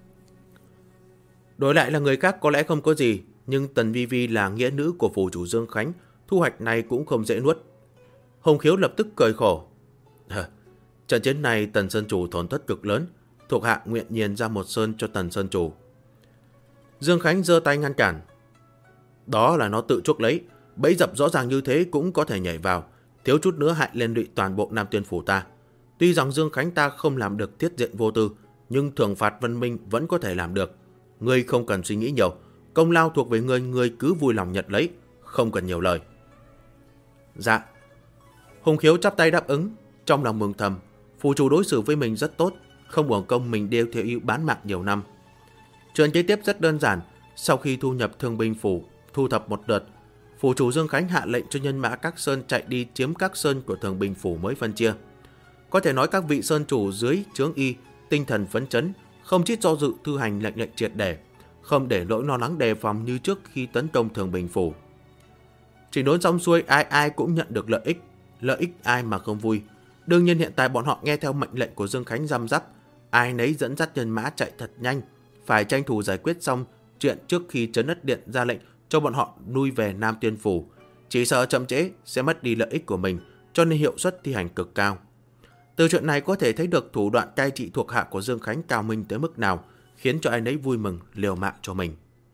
Đổi lại là người khác có lẽ không có gì, nhưng Tần Vi Vi là nghĩa nữ của phủ chủ Dương Khánh, thu hoạch này cũng không dễ nuốt. Hùng Khiếu lập tức cười khổ: trận chiến này Tần sơn chủ tổn thất cực lớn, thuộc hạ nguyện nhiên ra một sơn cho Tần sơn chủ. Dương Khánh giơ tay ngăn cản: đó là nó tự chuốc lấy, bẫy dập rõ ràng như thế cũng có thể nhảy vào, thiếu chút nữa hại liên lụy toàn bộ Nam Tiên phủ ta. Tuy rằng Dương Khánh ta không làm được thiết diện vô tư, nhưng thưởng phạt Vân Minh vẫn có thể làm được. Ngươi không cần suy nghĩ nhiều, công lao thuộc về ngươi, ngươi cứ vui lòng nhận lấy, không cần nhiều lời. Dạ. Hùng Khiếu chắp tay đáp ứng, trong lòng mừng thầm, phù chủ đối xử với mình rất tốt, không uổng công mình đeo theo yêu bán mạng nhiều năm. Chuyện kế tiếp rất đơn giản, sau khi thu nhập Thương binh phủ, thu thập một đợt, phủ chủ Dương Khánh hạ lệnh cho nhân mã các sơn chạy đi chiếm các sơn của Thường Bình phủ mới phân chia. Có thể nói các vị sơn chủ dưới trướng y tinh thần phấn chấn, không chút do dự thư hành lệnh triệt để, không để nỗi lo lắng đề phòng như trước khi tấn công Thường Bình phủ. Chỉnh đốn xong xuôi, ai cũng nhận được lợi ích ai mà không vui. Đương nhiên hiện tại bọn họ nghe theo mệnh lệnh của Dương Khánh răm rắp, ai nấy dẫn dắt nhân mã chạy thật nhanh, phải tranh thủ giải quyết xong chuyện trước khi Trấn Ất Điện ra lệnh cho bọn họ lui về Nam Tiên phủ. Chỉ sợ chậm trễ sẽ mất đi lợi ích của mình, cho nên hiệu suất thi hành cực cao. Từ chuyện này có thể thấy được thủ đoạn cai trị thuộc hạ của Dương Khánh cao minh tới mức nào, khiến cho ai nấy vui mừng liều mạng cho mình.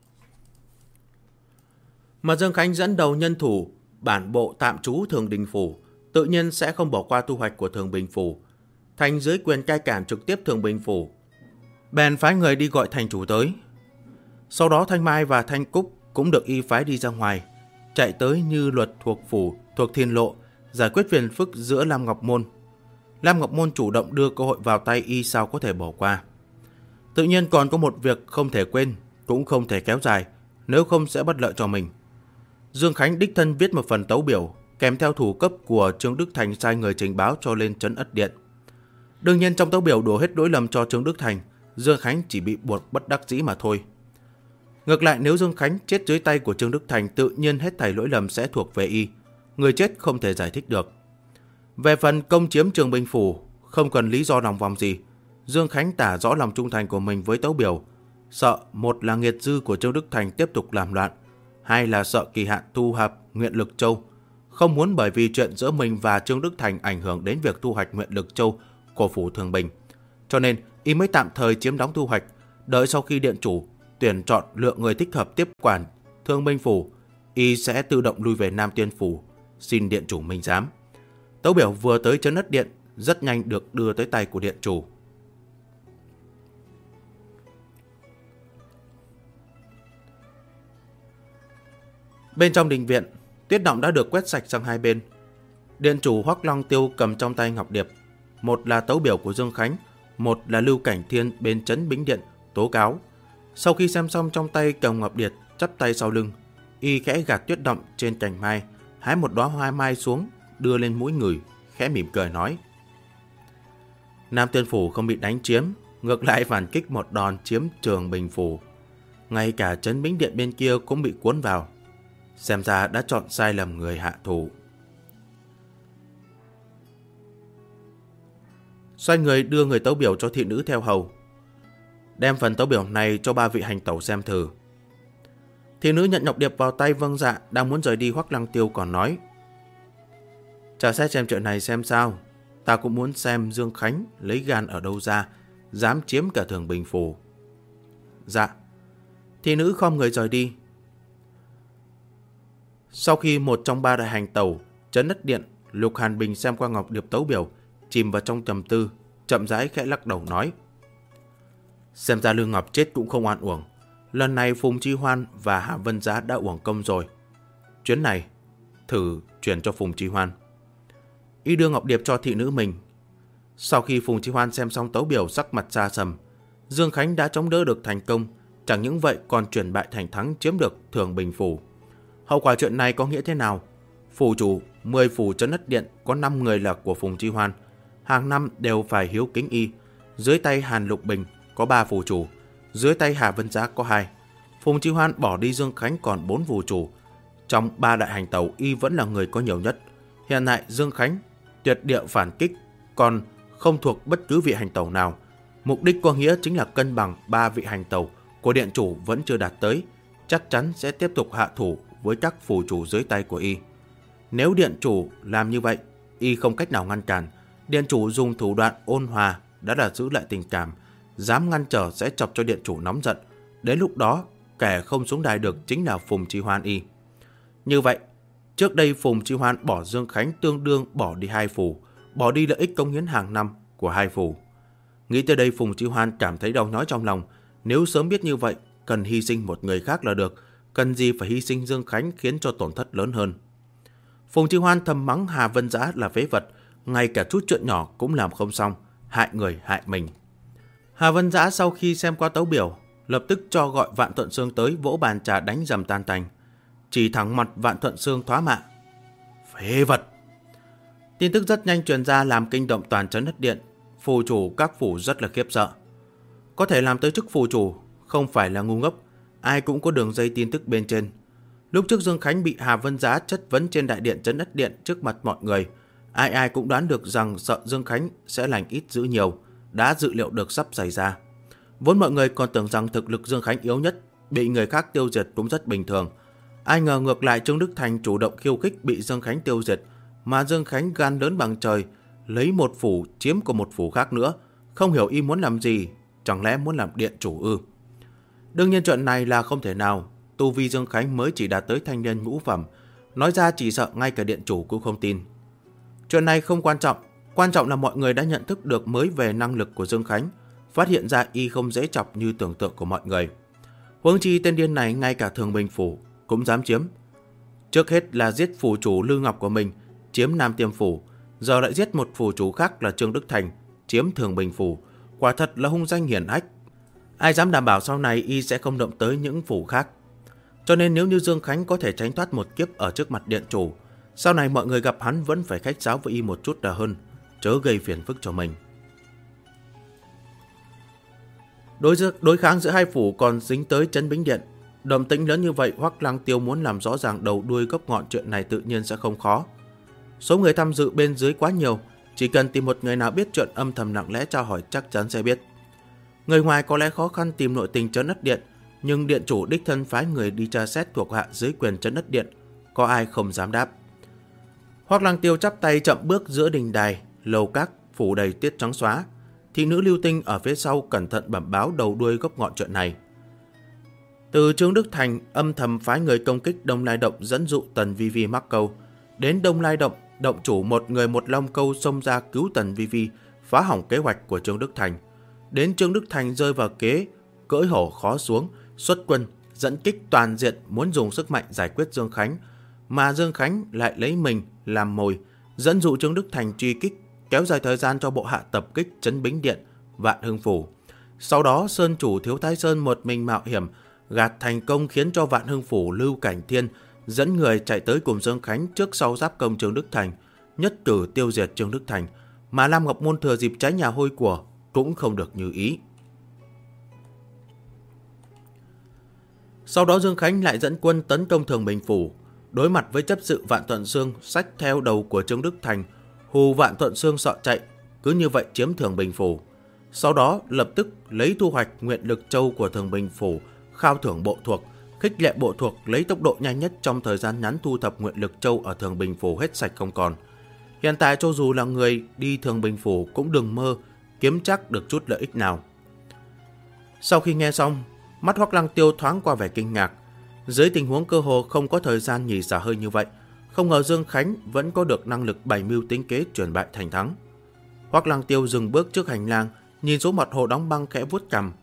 Mà Dương Khánh dẫn đầu nhân thủ bản bộ tạm trú Thường Đình phủ, tự nhiên sẽ không bỏ qua thu hoạch của Thường Bình phủ. Thành dưới quyền cai quản trực tiếp Thường Bình phủ, bèn phái người đi gọi thành chủ tới. Sau đó Thanh Mai và Thanh Cúc cũng được y phái đi ra ngoài, chạy tới Như Luật thuộc phủ, thuộc Thiên Lộ, giải quyết phiền phức giữa Lam Ngọc Môn. Lam Ngọc Môn chủ động đưa cơ hội vào tay y, sao có thể bỏ qua. Tự nhiên còn có một việc không thể quên, cũng không thể kéo dài, nếu không sẽ bất lợi cho mình. Dương Khánh đích thân viết một phần tấu biểu, kèm theo thủ cấp của Trương Đức Thành sai người trình báo cho lên Trấn Ất Điện. Đương nhiên trong tấu biểu đổ hết lỗi lầm cho Trương Đức Thành, Dương Khánh chỉ bị buộc bất đắc dĩ mà thôi. Ngược lại, nếu Dương Khánh chết dưới tay của Trương Đức Thành, tự nhiên hết thảy lỗi lầm sẽ thuộc về y, người chết không thể giải thích được. Về phần công chiếm Trường Bình phủ, không cần lý do lòng vòng gì, Dương Khánh tả rõ lòng trung thành của mình với tấu biểu, sợ một là nghiệt dư của Trương Đức Thành tiếp tục làm loạn, hai là sợ kỳ hạn thu hạp Nguyện Lực Châu, không muốn bởi vì chuyện giữa mình và Trương Đức Thành ảnh hưởng đến việc thu hoạch Nguyện Lực Châu của phủ Thường Bình, cho nên y mới tạm thời chiếm đóng thu hoạch, đợi sau khi điện chủ tuyển chọn lượng người thích hợp tiếp quản Thương Binh phủ, y sẽ tự động lui về Nam Tiên phủ, xin điện chủ minh giám. Tấu biểu vừa tới Trấn Ất Điện, rất nhanh được đưa tới tay của điện chủ. Bên trong đình viện, tuyết động đã được quét sạch sang hai bên. Điện chủ Hoắc Long Tiêu cầm trong tay ngọc điệp, một là tấu biểu của Dương Khánh, một là Lưu Cảnh Thiên bên Trấn Bính Điện tố cáo. Sau khi xem xong trong tay cầm ngọc điệp, chắp tay sau lưng, y khẽ gạt tuyết động trên cành mai, hái một đóa hoa mai xuống, đưa lên mũi ngửi, khẽ mỉm cười nói: Nam Tiên Phủ không bị đánh chiếm, ngược lại phản kích một đòn chiếm Trường Bình Phủ. Ngay cả Trấn Bính Điện bên kia cũng bị cuốn vào. Xem ra đã chọn sai lầm người hạ thủ. Xoay người đưa người tấu biểu cho thị nữ theo hầu. Đem phần tấu biểu này cho 3 vị hành tẩu xem thử. Thị nữ nhận ngọc điệp vào tay vâng dạ, đang muốn rời đi. Hoắc Lăng Tiêu còn nói: Trả xét xem chuyện này xem sao. Ta cũng muốn xem Dương Khánh lấy gan ở đâu ra, dám chiếm cả Thường Bình Phủ. Dạ. Thị nữ khom người rời đi. Sau khi một trong 3 đại hành tẩu Trấn Đất Điện, Lục Hàn Bình xem qua ngọc điệp tấu biểu, chìm vào trong trầm tư, chậm rãi khẽ lắc đầu nói: Xem ra Lương Ngọc chết cũng không oan uổng. Lần này Phùng Chi Hoan và Hạ Vân Giá đã uổng công rồi. Chuyến này thử chuyển cho Phùng Chi Hoan. Y đưa ngọc điệp cho thị nữ mình. Sau khi Phùng Chi Hoan xem xong tấu biểu, sắc mặt xa sầm. Dương Khánh đã chống đỡ được thành công, chẳng những vậy còn chuyển bại thành thắng, chiếm được Thường Bình Phủ. Hậu quả chuyện này có nghĩa thế nào? Phủ chủ 10 phủ Trấn Đất Điện có 5 người là của Phùng Chi Hoan, hàng năm đều phải hiếu kính y. Dưới tay Hàn Lục Bình có 3 phủ chủ, dưới tay Hà Vân Giá có 2. Phùng Chi Hoan bỏ đi Dương Khánh còn 4 phủ chủ. Trong 3 đại hành tẩu, y vẫn là người có nhiều nhất. Hiện tại Dương Khánh tuyệt địa phản kích, còn không thuộc bất cứ vị hành tẩu nào. Mục đích có nghĩa chính là cân bằng 3 vị hành tẩu của điện chủ vẫn chưa đạt tới, chắc chắn sẽ tiếp tục hạ thủ với các phủ chủ dưới tay của y. Nếu điện chủ làm như vậy, y không cách nào ngăn cản. Điện chủ dùng thủ đoạn ôn hòa đã là giữ lại tình cảm, dám ngăn trở sẽ chọc cho điện chủ nóng giận. Đến lúc đó, kẻ không xuống đài được chính là Phùng Chi Hoan y. Như vậy, trước đây Phùng Chi Hoan bỏ Dương Khánh tương đương bỏ đi 2 phủ, bỏ đi lợi ích công hiến hàng năm của 2 phủ. Nghĩ tới đây, Phùng Chi Hoan cảm thấy đau nhói trong lòng. Nếu sớm biết như vậy, cần hy sinh một người khác là được, cần gì phải hy sinh Dương Khánh khiến cho tổn thất lớn hơn. Phùng Chi Hoan thầm mắng Hà Vân Giá là phế vật, ngay cả chút chuyện nhỏ cũng làm không xong, hại người hại mình. Hà Vân Giá sau khi xem qua tấu biểu, lập tức cho gọi Vạn Thuận Sương tới, vỗ bàn trà đánh rầm tan tành, chỉ thẳng mặt Vạn Thuận Sương thoá mạ: Phế vật! Tin tức rất nhanh truyền ra làm kinh động toàn Trấn Đất Điện. Phủ chủ các phủ rất là khiếp sợ. Có thể làm tới chức phủ chủ không phải là ngu ngốc, ai cũng có đường dây tin tức bên trên. Lúc trước Dương Khánh bị Hà Vân Giá chất vấn trên đại điện Trấn Đất Điện trước mặt mọi người, ai ai cũng đoán được rằng sợ Dương Khánh sẽ lành ít dữ nhiều, đã dự liệu được sắp xảy ra. Vốn mọi người còn tưởng rằng thực lực Dương Khánh yếu nhất, bị người khác tiêu diệt cũng rất bình thường. Ai ngờ ngược lại Trương Đức Thành chủ động khiêu khích bị Dương Khánh tiêu diệt, mà Dương Khánh gan lớn bằng trời, lấy một phủ chiếm của một phủ khác nữa. Không hiểu y muốn làm gì, chẳng lẽ muốn làm điện chủ ư? Đương nhiên chuyện này là không thể nào. Tu vi Dương Khánh mới chỉ đạt tới thanh niên ngũ phẩm, nói ra chỉ sợ ngay cả điện chủ cũng không tin. Chuyện này không quan trọng, quan trọng là mọi người đã nhận thức được mới về năng lực của Dương Khánh, phát hiện ra y không dễ chọc như tưởng tượng của mọi người. Huống chi tên điên này ngay cả Thường Bình Phủ cũng dám chiếm. Trước hết là giết phủ chủ Lư Ngọc của mình, chiếm Nam Tiêm Phủ, giờ lại giết một phủ chủ khác là Trương Đức Thành, chiếm Thường Bình Phủ. Quả thật là hung danh hiển hách. Ai dám đảm bảo sau này y sẽ không động tới những phủ khác. Cho nên nếu như Dương Khánh có thể tránh thoát một kiếp ở trước mặt điện chủ, sau này mọi người gặp hắn vẫn phải khách sáo với y một chút là hơn, chớ gây phiền phức cho mình. Đối kháng giữa 2 phủ còn dính tới Trấn Bính Điện. Động tĩnh lớn như vậy, Hoắc Lăng Tiêu muốn làm rõ ràng đầu đuôi gốc ngọn chuyện này tự nhiên sẽ không khó. Số người tham dự bên dưới quá nhiều, chỉ cần tìm một người nào biết chuyện âm thầm lặng lẽ tra hỏi chắc chắn sẽ biết. Người ngoài có lẽ khó khăn tìm nội tình Trấn Đất Điện, nhưng điện chủ đích thân phái người đi tra xét thuộc hạ dưới quyền Trấn Đất Điện, có ai không dám đáp. Hoắc Lăng Tiêu chắp tay chậm bước giữa đình đài, lầu các phủ đầy tiết trắng xóa. Thị nữ Lưu Tinh ở phía sau cẩn thận bẩm báo đầu đuôi gốc ngọn chuyện này. Từ Trương Đức Thành âm thầm phái người công kích Đông Lai Động dẫn dụ Tần Vi Vi mắc câu, đến Đông Lai Động, động chủ một người một long câu xông ra cứu Tần Vi Vi, phá hỏng kế hoạch của Trương Đức Thành. Đến Trương Đức Thành rơi vào kế cưỡi hổ khó xuống, xuất quân dẫn kích toàn diện muốn dùng sức mạnh giải quyết Dương Khánh, mà Dương Khánh lại lấy mình làm mồi, dẫn dụ Trương Đức Thành truy kích, kéo dài thời gian cho bộ hạ tập kích Trấn Bính Điện, Vạn Hưng Phủ. Sau đó Sơn chủ Thiếu Thái Sơn một mình mạo hiểm gạt thành công, khiến cho Vạn Hưng Phủ Lưu Cảnh Thiên dẫn người chạy tới cùng Dương Khánh trước sau giáp công Trương Đức Thành, nhất cử tiêu diệt Trương Đức Thành, mà Lam Ngọc Môn thừa dịp cháy nhà hôi của cũng không được như ý. Sau đó Dương Khánh lại dẫn quân tấn công Thường Bình Phủ. Đối mặt với chấp sự Vạn Thuận Xương xách theo đầu của Trương Đức Thành, hù Vạn Thuận Xương sợ chạy, cứ như vậy chiếm Thường Bình Phủ. Sau đó lập tức lấy thu hoạch Nguyện Lực Châu của Thường Bình Phủ, khao thưởng bộ thuộc, khích lệ bộ thuộc lấy tốc độ nhanh nhất trong thời gian ngắn thu thập Nguyện Lực Châu ở Thường Bình Phủ hết sạch không còn. Hiện tại cho dù là người đi Thường Bình Phủ cũng đừng mơ kiếm chắc được chút lợi ích nào. Sau khi nghe xong, mắt Hoắc Lăng Tiêu thoáng qua vẻ kinh ngạc. Dưới tình huống cơ hồ không có thời gian nghỉ xả hơi như vậy, không ngờ Dương Khánh vẫn có được năng lực bày mưu tính kế chuyển bại thành thắng. Hoắc Lăng Tiêu dừng bước trước hành lang, nhìn xuống mặt Hồ Đóng Băng khẽ vuốt cằm.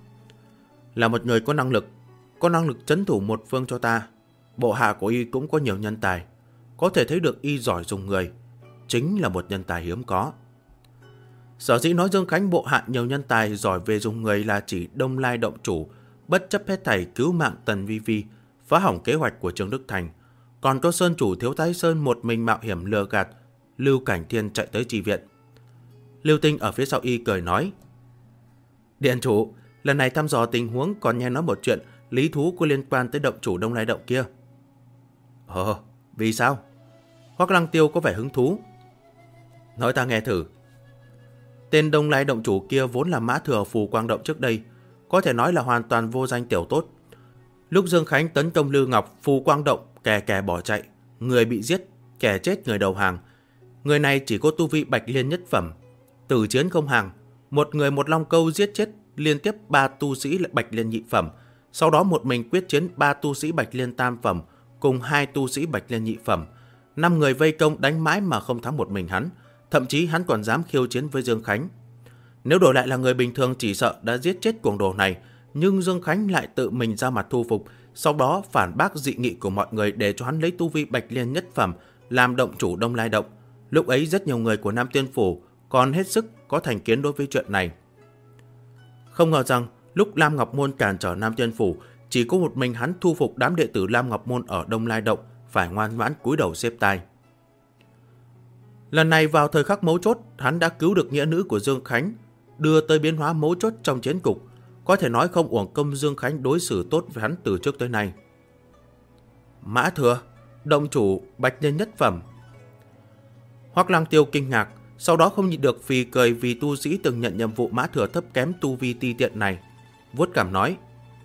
Là một người có năng lực trấn thủ một phương cho ta. Bộ hạ của y cũng có nhiều nhân tài, có thể thấy được y giỏi dùng người, chính là một nhân tài hiếm có. Sở dĩ nói Dương Khánh bộ hạ nhiều nhân tài giỏi về dùng người là chỉ Đông Lai động chủ bất chấp hết thảy cứu mạng Tần Vi Vi, phá hỏng kế hoạch của Trương Đức Thành, còn có Sơn chủ Thiếu Thái Sơn một mình mạo hiểm lừa gạt Lưu Cảnh Thiên chạy tới chi viện. Lưu Tinh ở phía sau y cười nói: Điện chủ, lần này thăm dò tình huống còn nghe nói một chuyện lý thú có liên quan tới động chủ Đông Lai động kia. Ồ, vì sao? Hoắc Lăng Tiêu có vẻ hứng thú. Nói ta nghe thử. Tên Đông Lai động chủ kia vốn là mã thừa Phù Quang động trước đây, có thể nói là hoàn toàn vô danh tiểu tốt. Lúc Dương Khánh tấn công Lư Ngọc, Phù Quang động kè bỏ chạy, người bị giết, kẻ chết người đầu hàng. Người này chỉ có tu vi Bạch Liên nhất phẩm, tử chiến không hàng, một người một long câu giết chết liên tiếp 3 tu sĩ Bạch Liên nhị phẩm, sau đó một mình quyết chiến 3 tu sĩ Bạch Liên tam phẩm cùng 2 tu sĩ Bạch Liên nhị phẩm. 5 người vây công đánh mãi mà không thắng một mình hắn, thậm chí hắn còn dám khiêu chiến với Dương Khánh. Nếu đổi lại là người bình thường chỉ sợ đã giết chết cuồng đồ này, nhưng Dương Khánh lại tự mình ra mặt thu phục, sau đó phản bác dị nghị của mọi người để cho hắn lấy tu vi Bạch Liên nhất phẩm làm động chủ Đông Lai động. Lúc ấy rất nhiều người của Nam Tiên Phủ còn hết sức có thành kiến đối với chuyện này. Không ngờ rằng lúc Lam Ngọc Môn cản trở Nam Tiên Phủ, chỉ có một mình hắn thu phục đám đệ tử Lam Ngọc Môn ở Đông Lai động phải ngoan ngoãn cúi đầu xếp tai. Lần này vào thời khắc mấu chốt, hắn đã cứu được nghĩa nữ của Dương Khánh, đưa tới biến hóa mấu chốt trong chiến cục. Có thể nói không uổng công Dương Khánh đối xử tốt với hắn từ trước tới nay. Mã thừa, động chủ Bạch Liên nhất phẩm. Hoắc Lăng Tiêu kinh ngạc, sau đó không nhịn được phì cười vì tu sĩ từng nhận nhiệm vụ mã thừa thấp kém tu vi ti tiện này. Vuốt cằm nói: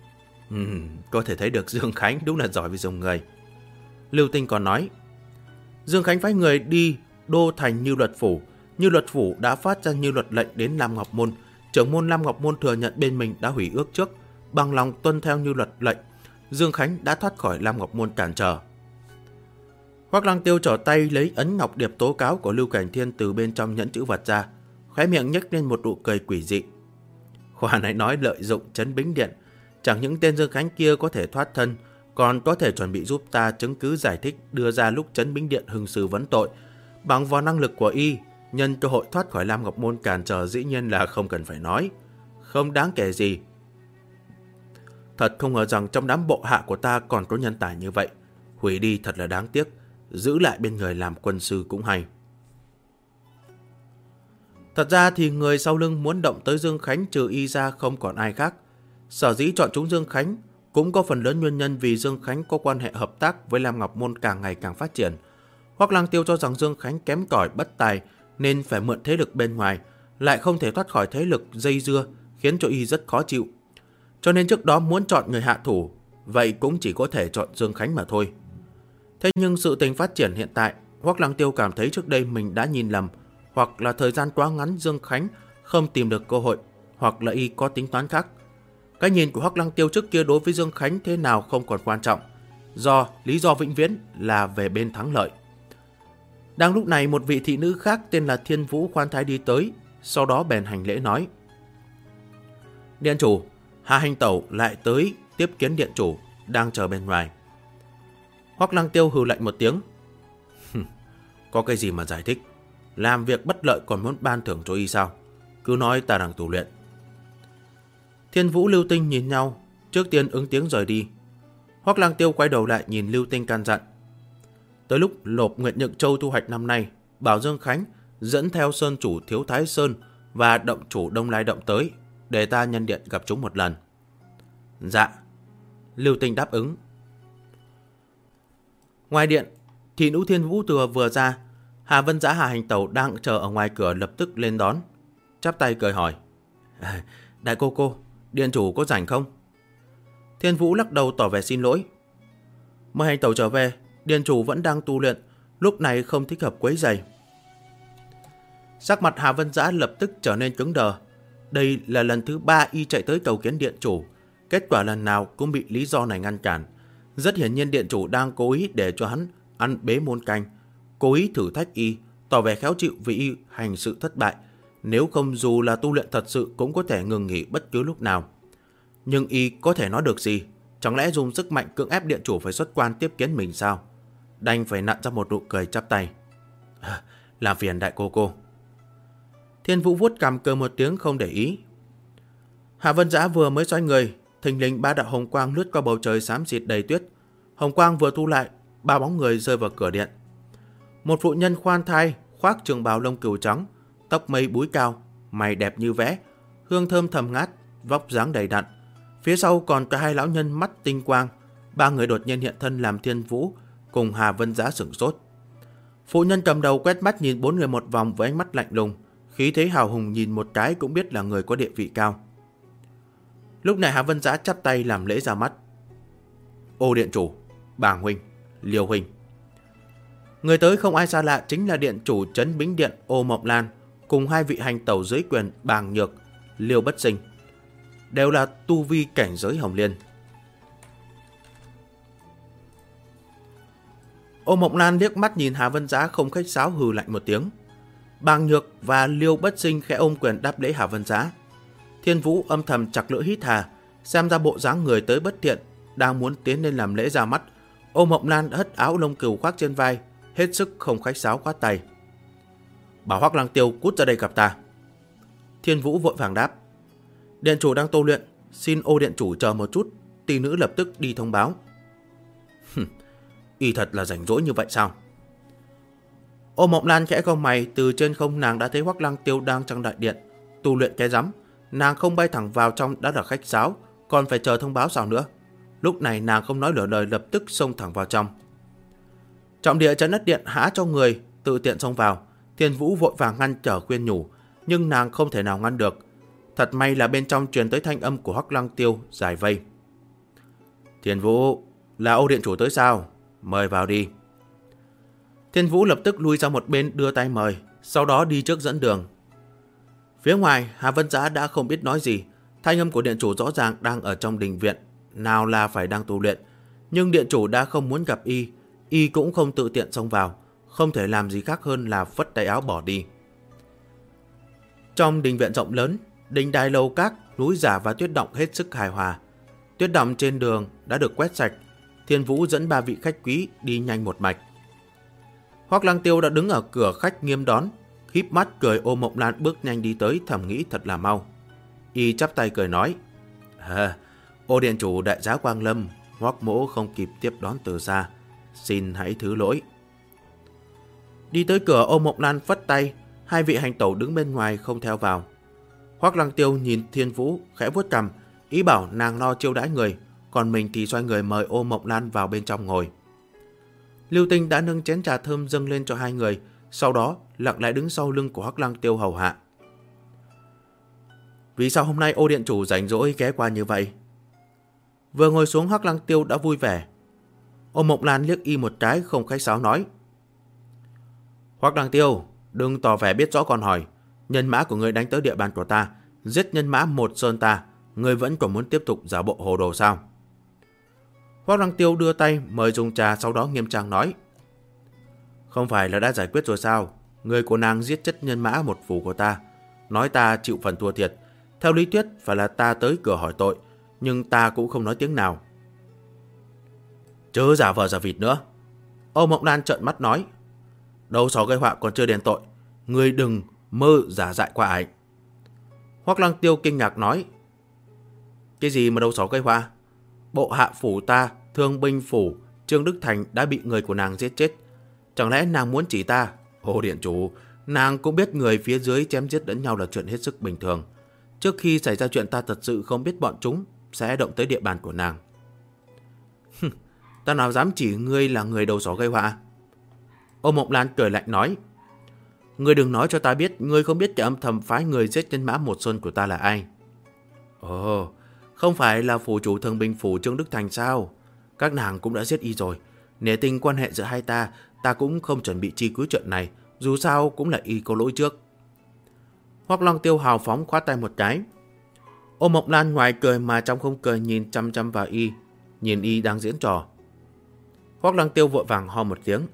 có thể thấy được Dương Khánh đúng là giỏi về dùng người. Lưu Tinh còn nói: Dương Khánh phái người đi đô thành Như Luật Phủ. Như Luật Phủ đã phát ra Như Luật lệnh đến Lam Ngọc Môn. Trưởng môn Lam Ngọc Môn thừa nhận bên mình đã hủy ước trước, bằng lòng tuân theo Như Luật lệnh. Dương Khánh đã thoát khỏi Lam Ngọc Môn cản trở. Hoắc Lăng Tiêu trở tay lấy ấn ngọc điệp tố cáo của Lưu Cảnh Thiên từ bên trong nhẫn chữ vật ra, khóe miệng nhếch lên một nụ cười quỷ dị. Khoa này nói lợi dụng Trấn Bính Điện, chẳng những tên Dương Khánh kia có thể thoát thân, còn có thể chuẩn bị giúp ta chứng cứ giải thích đưa ra lúc Trấn Bính Điện hưng sư vấn tội. Bằng vào năng lực của y, nhân cơ hội thoát khỏi Lam Ngọc Môn cản trở dĩ nhiên là không cần phải nói, không đáng kể gì. Thật không ngờ rằng trong đám bộ hạ của ta còn có nhân tài như vậy. Hủy đi thật là đáng tiếc, giữ lại bên người làm quân sư cũng hay. Thật ra thì người sau lưng muốn động tới Dương Khánh trừ y ra không còn ai khác. Sở dĩ chọn chúng Dương Khánh cũng có phần lớn nguyên nhân vì Dương Khánh có quan hệ hợp tác với Lam Ngọc Môn càng ngày càng phát triển. Hoắc Lăng Tiêu cho rằng Dương Khánh kém cỏi bất tài nên phải mượn thế lực bên ngoài, lại không thể thoát khỏi thế lực dây dưa, khiến cho y rất khó chịu. Cho nên trước đó muốn chọn người hạ thủ, vậy cũng chỉ có thể chọn Dương Khánh mà thôi. Thế nhưng sự tình phát triển hiện tại, Hoắc Lăng Tiêu cảm thấy trước đây mình đã nhìn lầm, hoặc là thời gian quá ngắn Dương Khánh không tìm được cơ hội, hoặc là y có tính toán khác. Cái nhìn của Hoắc Lăng Tiêu trước kia đối với Dương Khánh thế nào không còn quan trọng, lý do vĩnh viễn là về bên thắng lợi. Đang lúc này một vị thị nữ khác tên là Thiên Vũ khoan thái đi tới, sau đó bèn hành lễ nói: Điện chủ, Hà Hành Tẩu lại tới tiếp kiến điện chủ, đang chờ bên ngoài. Hoắc Lăng Tiêu hừ lạnh một tiếng: Có cái gì mà giải thích? Làm việc bất lợi còn muốn ban thưởng cho y sao? Cứ nói ta đang tu luyện. Thiên Vũ Lưu Tinh nhìn nhau, trước tiên ứng tiếng rời đi. Hoắc Lăng Tiêu quay đầu lại nhìn Lưu Tinh can dặn: Tới lúc nộp Nguyện Nhượng Châu thu hoạch năm nay, bảo Dương Khánh dẫn theo sơn chủ Thiếu Thái Sơn và động chủ Đông Lai Động tới, để ta nhân điện gặp chúng một lần. Dạ. Lưu Tinh đáp ứng. Ngoài điện, thị nữ Thiên Vũ vừa ra, Hà Vân Dã Hà Hành Tẩu đang chờ ở ngoài cửa lập tức lên đón, chắp tay cười hỏi: Đại cô, điện chủ có rảnh không? Thiên Vũ lắc đầu tỏ vẻ xin lỗi. Mời Hành Tẩu trở về, điện chủ vẫn đang tu luyện, lúc này không thích hợp quấy rầy. Sắc mặt Hà Vân Dã lập tức trở nên cứng đờ. Đây là lần thứ 3 y chạy tới cầu kiến điện chủ, kết quả lần nào cũng bị lý do này ngăn cản. Rất hiển nhiên điện chủ đang cố ý để cho hắn ăn bế môn canh, cố ý thử thách y, tỏ vẻ khéo chịu vì y hành sự thất bại. Nếu không dù là tu luyện thật sự cũng có thể ngừng nghỉ bất cứ lúc nào. Nhưng y có thể nói được gì? Chẳng lẽ dùng sức mạnh cưỡng ép điện chủ phải xuất quan tiếp kiến mình sao? Đành phải nặn ra một nụ cười chắp tay. Làm phiền đại cô. Thiên Vũ vuốt cằm cười một tiếng không để ý. Hạ Vân Dã vừa mới xoay người, thình lình 3 đạo hồng quang lướt qua bầu trời xám xịt đầy tuyết. Hồng quang vừa thu lại, 3 bóng người rơi vào cửa điện. Một phụ nhân khoan thai, khoác trường bào lông cừu trắng, tóc mây búi cao, mày đẹp như vẽ, hương thơm thầm ngát, vóc dáng đầy đặn. Phía sau còn có 2 lão nhân mắt tinh quang. 3 người đột nhiên hiện thân làm Thiên Vũ cùng Hà Vân Dã sửng sốt. Phụ nhân cầm đầu quét mắt nhìn 4 người một vòng với ánh mắt lạnh lùng, khí thế hào hùng, nhìn một cái cũng biết là người có địa vị cao. Lúc này Hà Vân Dã chắp tay làm lễ ra mắt. Ô điện chủ, Bàng huynh, Liêu huynh. Người tới không ai xa lạ, chính là điện chủ Trấn Bính Điện Ô Mộng Lan cùng 2 vị hành tẩu dưới quyền Bàng Nhược, Liêu Bất Sinh, đều là tu vi cảnh giới hồng liên. Ô Mộng Lan liếc mắt nhìn Hà Vân Dã không khách sáo hừ lạnh một tiếng. Bàng Nhược và Liêu Bất Sinh khẽ ôm quyền đáp lễ Hà Vân Dã. Thiên Vũ âm thầm chặt lưỡi hít hà, xem ra bộ dáng người tới bất thiện, đang muốn tiến lên làm lễ ra mắt. Ô Mộng Lan hất áo lông cừu khoác trên vai, hết sức không khách sáo khoát tay. Bảo Hoắc Lăng Tiêu cút ra đây gặp ta. Thiên Vũ vội vàng đáp. Điện chủ đang tu luyện, xin ô điện chủ chờ một chút. Tỷ nữ lập tức đi thông báo. Y thật là rảnh rỗi như vậy sao? Ô Mộng Lan khẽ cau mày, từ trên không nàng đã thấy Hoắc Lăng Tiêu đang trong đại điện tu luyện cái rắm. Nàng không bay thẳng vào trong đã là khách sáo, còn phải chờ thông báo sao nữa. Lúc này nàng không nói lửa lời, lập tức xông thẳng vào trong. Trọng địa trấn đất điện hã cho người tự tiện xông vào. Thiên Vũ vội vàng ngăn trở khuyên nhủ, nhưng nàng không thể nào ngăn được. Thật may là bên trong truyền tới thanh âm của Hoắc Lăng Tiêu giải vây. Thiên Vũ, là ô điện chủ tới sao? Mời vào đi. Thiên Vũ lập tức lui ra một bên đưa tay mời, sau đó đi trước dẫn đường. Phía ngoài, Hà Vân Dã đã không biết nói gì. Thanh âm của điện chủ rõ ràng đang ở trong đình viện, nào là phải đang tu luyện. Nhưng điện chủ đã không muốn gặp y cũng không tự tiện xông vào, không thể làm gì khác hơn là phất tay áo bỏ đi. Trong đình viện rộng lớn, đình đài lầu các, núi giả và tuyết động hết sức hài hòa. Tuyết động trên đường đã được quét sạch. Thiên Vũ dẫn 3 vị khách quý đi nhanh một mạch. Hoắc Lăng Tiêu đã đứng ở cửa khách nghiêm đón, híp mắt cười. Ô Mộng Lan bước nhanh đi tới, thầm nghĩ thật là mau. Y chắp tay cười nói: Ô điện chủ đại giá quang lâm, Hoắc mỗ không kịp tiếp đón từ xa, xin hãy thứ lỗi. Đi tới cửa, Ô Mộng Lan phất tay, 2 vị hành tẩu đứng bên ngoài không theo vào. Hoắc Lăng Tiêu nhìn Thiên Vũ khẽ vuốt cằm, ý bảo nàng lo chiêu đãi người, còn mình thì xoay người mời Ô Mộng Lan vào bên trong ngồi. Lưu Tinh đã nâng chén trà thơm dâng lên cho 2 người, sau đó lặng lẽ đứng sau lưng của Hoắc Lăng Tiêu hầu hạ. Vì sao hôm nay ô điện chủ rảnh rỗi ghé qua như vậy? Vừa ngồi xuống, Hoắc Lăng Tiêu đã vui vẻ. Ô Mộng Lan liếc y một cái không khách sáo nói: Hoắc Lăng Tiêu, đừng tỏ vẻ biết rõ còn hỏi. Nhân mã của người đánh tới địa bàn của ta, giết nhân mã một sơn ta, người vẫn còn muốn tiếp tục giả bộ hồ đồ sao? Hoắc Lăng Tiêu đưa tay mời dùng trà, sau đó nghiêm trang nói: Không phải là đã giải quyết rồi sao? Người của nàng giết chết nhân mã một phủ của ta, nói ta chịu phần thua thiệt. Theo lý thuyết phải là ta tới cửa hỏi tội, nhưng ta cũng không nói tiếng nào. Chớ giả vờ giả vịt nữa. Ô Mộng Lan trợn mắt nói: Đầu sỏ gây họa còn chưa đền tội, người đừng mơ giả dại qua ải. Hoắc Lăng Tiêu kinh ngạc nói: Cái gì mà đầu sỏ gây họa? Bộ hạ phủ ta, Thương binh phủ Trương Đức Thành đã bị người của nàng giết chết. Chẳng lẽ nàng muốn chỉ ta? Ô điện chủ, Nàng cũng biết người phía dưới chém giết lẫn nhau là chuyện hết sức bình thường. Trước khi xảy ra chuyện ta thật sự không biết bọn chúng sẽ động tới địa bàn của nàng. Ta nào dám chỉ ngươi là người đầu sỏ gây họa. Ô Mộng Lan cười lạnh nói. Ngươi đừng nói cho ta biết ngươi không biết kẻ âm thầm phái người giết nhân mã một sơn của ta là ai. Ồ, không phải là phủ chủ Thường Bình phủ Trương Đức Thành sao? Các nàng cũng đã giết y rồi. Nể tình quan hệ giữa hai ta cũng không chuẩn bị chi cứu chuyện này. Dù sao cũng là y có lỗi trước. Hoắc Lăng Tiêu hào phóng khoát tay một cái. Ô Mộng Lan ngoài cười mà trong không cười nhìn chăm chăm vào y, nhìn y đang diễn trò. Hoắc Lăng Tiêu vội vàng ho một tiếng.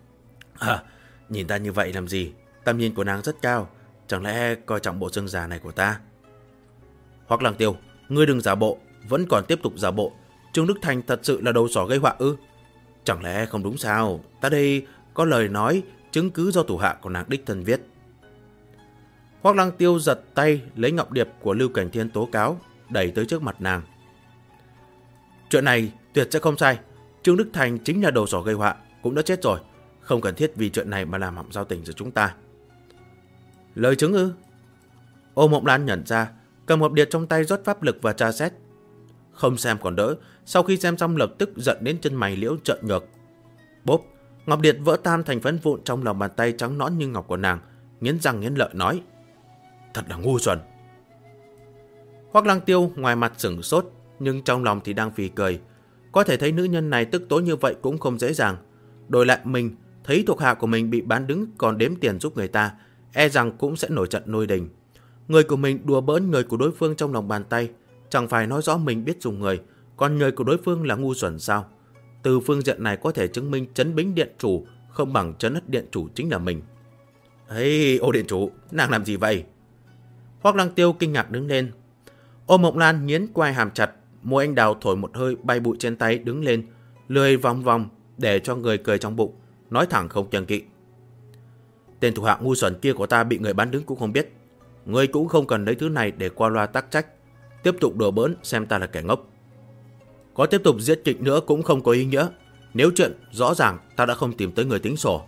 Nhìn ta như vậy làm gì? Tầm nhìn của nàng rất cao, chẳng lẽ coi trọng bộ xương già này của ta? Hoắc Lăng Tiêu, ngươi đừng giả bộ, vẫn còn tiếp tục giả bộ. Trương Đức Thành thật sự là đầu sỏ gây họa ư? Chẳng lẽ không đúng sao? Ta đây có lời nói, chứng cứ do thủ hạ của nàng đích thân viết. Hoắc Lăng Tiêu giật tay lấy ngọc điệp của Lưu Cảnh Thiên tố cáo, đẩy tới trước mặt nàng. Chuyện này tuyệt sẽ không sai. Trương Đức Thành chính là đầu sỏ gây họa, cũng đã chết rồi. Không cần thiết vì chuyện này mà làm hỏng giao tình giữa chúng ta. Lời chứng ư? Ô Mộng Lan nhận ra, cầm ngọc điệp trong tay rót pháp lực và tra xét. Không xem còn đỡ, sau khi xem xong lập tức giận đến chân mày liễu trợn ngược. Bốp, ngọc điệp vỡ tan thành phấn vụn trong lòng bàn tay trắng nõn như ngọc của nàng, nghiến răng nghiến lợi nói. Thật là ngu xuẩn. Hoắc Lăng Tiêu ngoài mặt sửng sốt, nhưng trong lòng thì đang phì cười. Có thể thấy nữ nhân này tức tối như vậy cũng không dễ dàng. Đổi lại mình, thấy thuộc hạ của mình bị bán đứng còn đếm tiền giúp người ta, e rằng cũng sẽ nổi trận lôi đình. Người của mình đùa bỡn người của đối phương trong lòng bàn tay, chẳng phải nói rõ mình biết dùng người, còn người của đối phương là ngu xuẩn sao? Từ phương diện này có thể chứng minh Trấn Bính điện chủ không bằng Trấn Ất điện chủ chính là mình. Hey, ô điện chủ, nàng làm gì vậy? Hoắc Lăng Tiêu kinh ngạc đứng lên. Ô Mộng Lan nghiến quai hàm chặt, môi anh đào thổi một hơi bay bụi trên tay đứng lên, lười vòng vòng để cho người cười trong bụng, nói thẳng không kiêng kỵ. Tên thủ hạ ngu xuẩn kia của ta bị người bán đứng cũng không biết. Ngươi cũng không cần lấy thứ này để qua loa tắc trách, tiếp tục đùa bỡn xem ta là kẻ ngốc. Có tiếp tục giết kịch nữa cũng không có ý nghĩa. Nếu chuyện rõ ràng ta đã không tìm tới người tính sổ.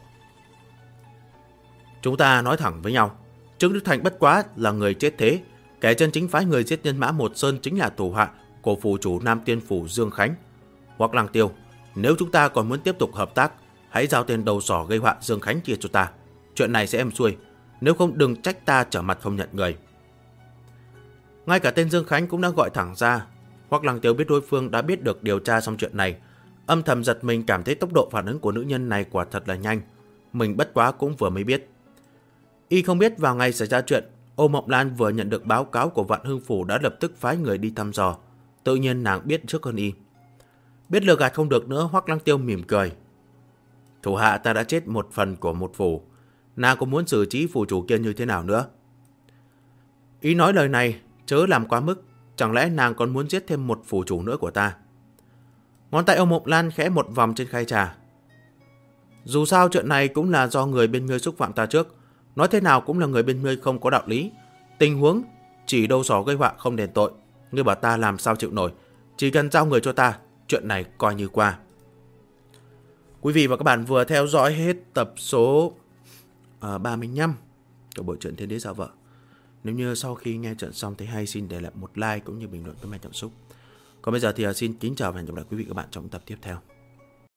Chúng ta nói thẳng với nhau. Trương Đức Thành bất quá là người chết thế. Kẻ chân chính phái người giết nhân mã một sơn chính là thủ hạ của phủ chủ Nam Tiên Phủ Dương Khánh. Hoắc Lăng Tiêu, nếu chúng ta còn muốn tiếp tục hợp tác, hãy giao tên đầu sỏ gây họa Dương Khánh kia cho ta. Chuyện này sẽ êm xuôi. Nếu không đừng trách ta trở mặt không nhận người. Ngay cả tên Dương Khánh cũng đã gọi thẳng ra. Hoắc Lăng Tiêu biết đối phương đã biết được điều tra xong chuyện này, âm thầm giật mình, cảm thấy tốc độ phản ứng của nữ nhân này quả thật là nhanh. Mình bất quá cũng vừa mới biết. Y không biết vào ngày xảy ra chuyện, Ô Mộng Lan vừa nhận được báo cáo của Vạn Hưng Phủ đã lập tức phái người đi thăm dò. Tự nhiên nàng biết trước hơn y. Biết lừa gạt không được nữa, Hoắc Lăng Tiêu mỉm cười. Thủ hạ ta đã chết một phần của một phủ, nàng có muốn xử trí phủ chủ kia như thế nào nữa? Ý nói lời này chớ làm quá mức. Chẳng lẽ nàng còn muốn giết thêm một phủ chủ nữa của ta? Ngón tay Ô Mộng Lan khẽ một vòng trên khay trà. Dù sao chuyện này cũng là do người bên ngươi xúc phạm ta trước. Nói thế nào cũng là người bên ngươi không có đạo lý. Tình huống chỉ đầu sỏ gây họa không đền tội. Ngươi bảo ta làm sao chịu nổi. Chỉ cần giao người cho ta, chuyện này coi như qua. Quý vị và các bạn vừa theo dõi hết tập số 35 của bộ truyện Thiên Đế Giả Vợ. Nếu như sau khi nghe chuyện xong thấy hay, xin để lại một like cũng như bình luận comment cảm xúc. Còn bây giờ thì xin kính chào và hẹn gặp lại quý vị và các bạn trong tập tiếp theo.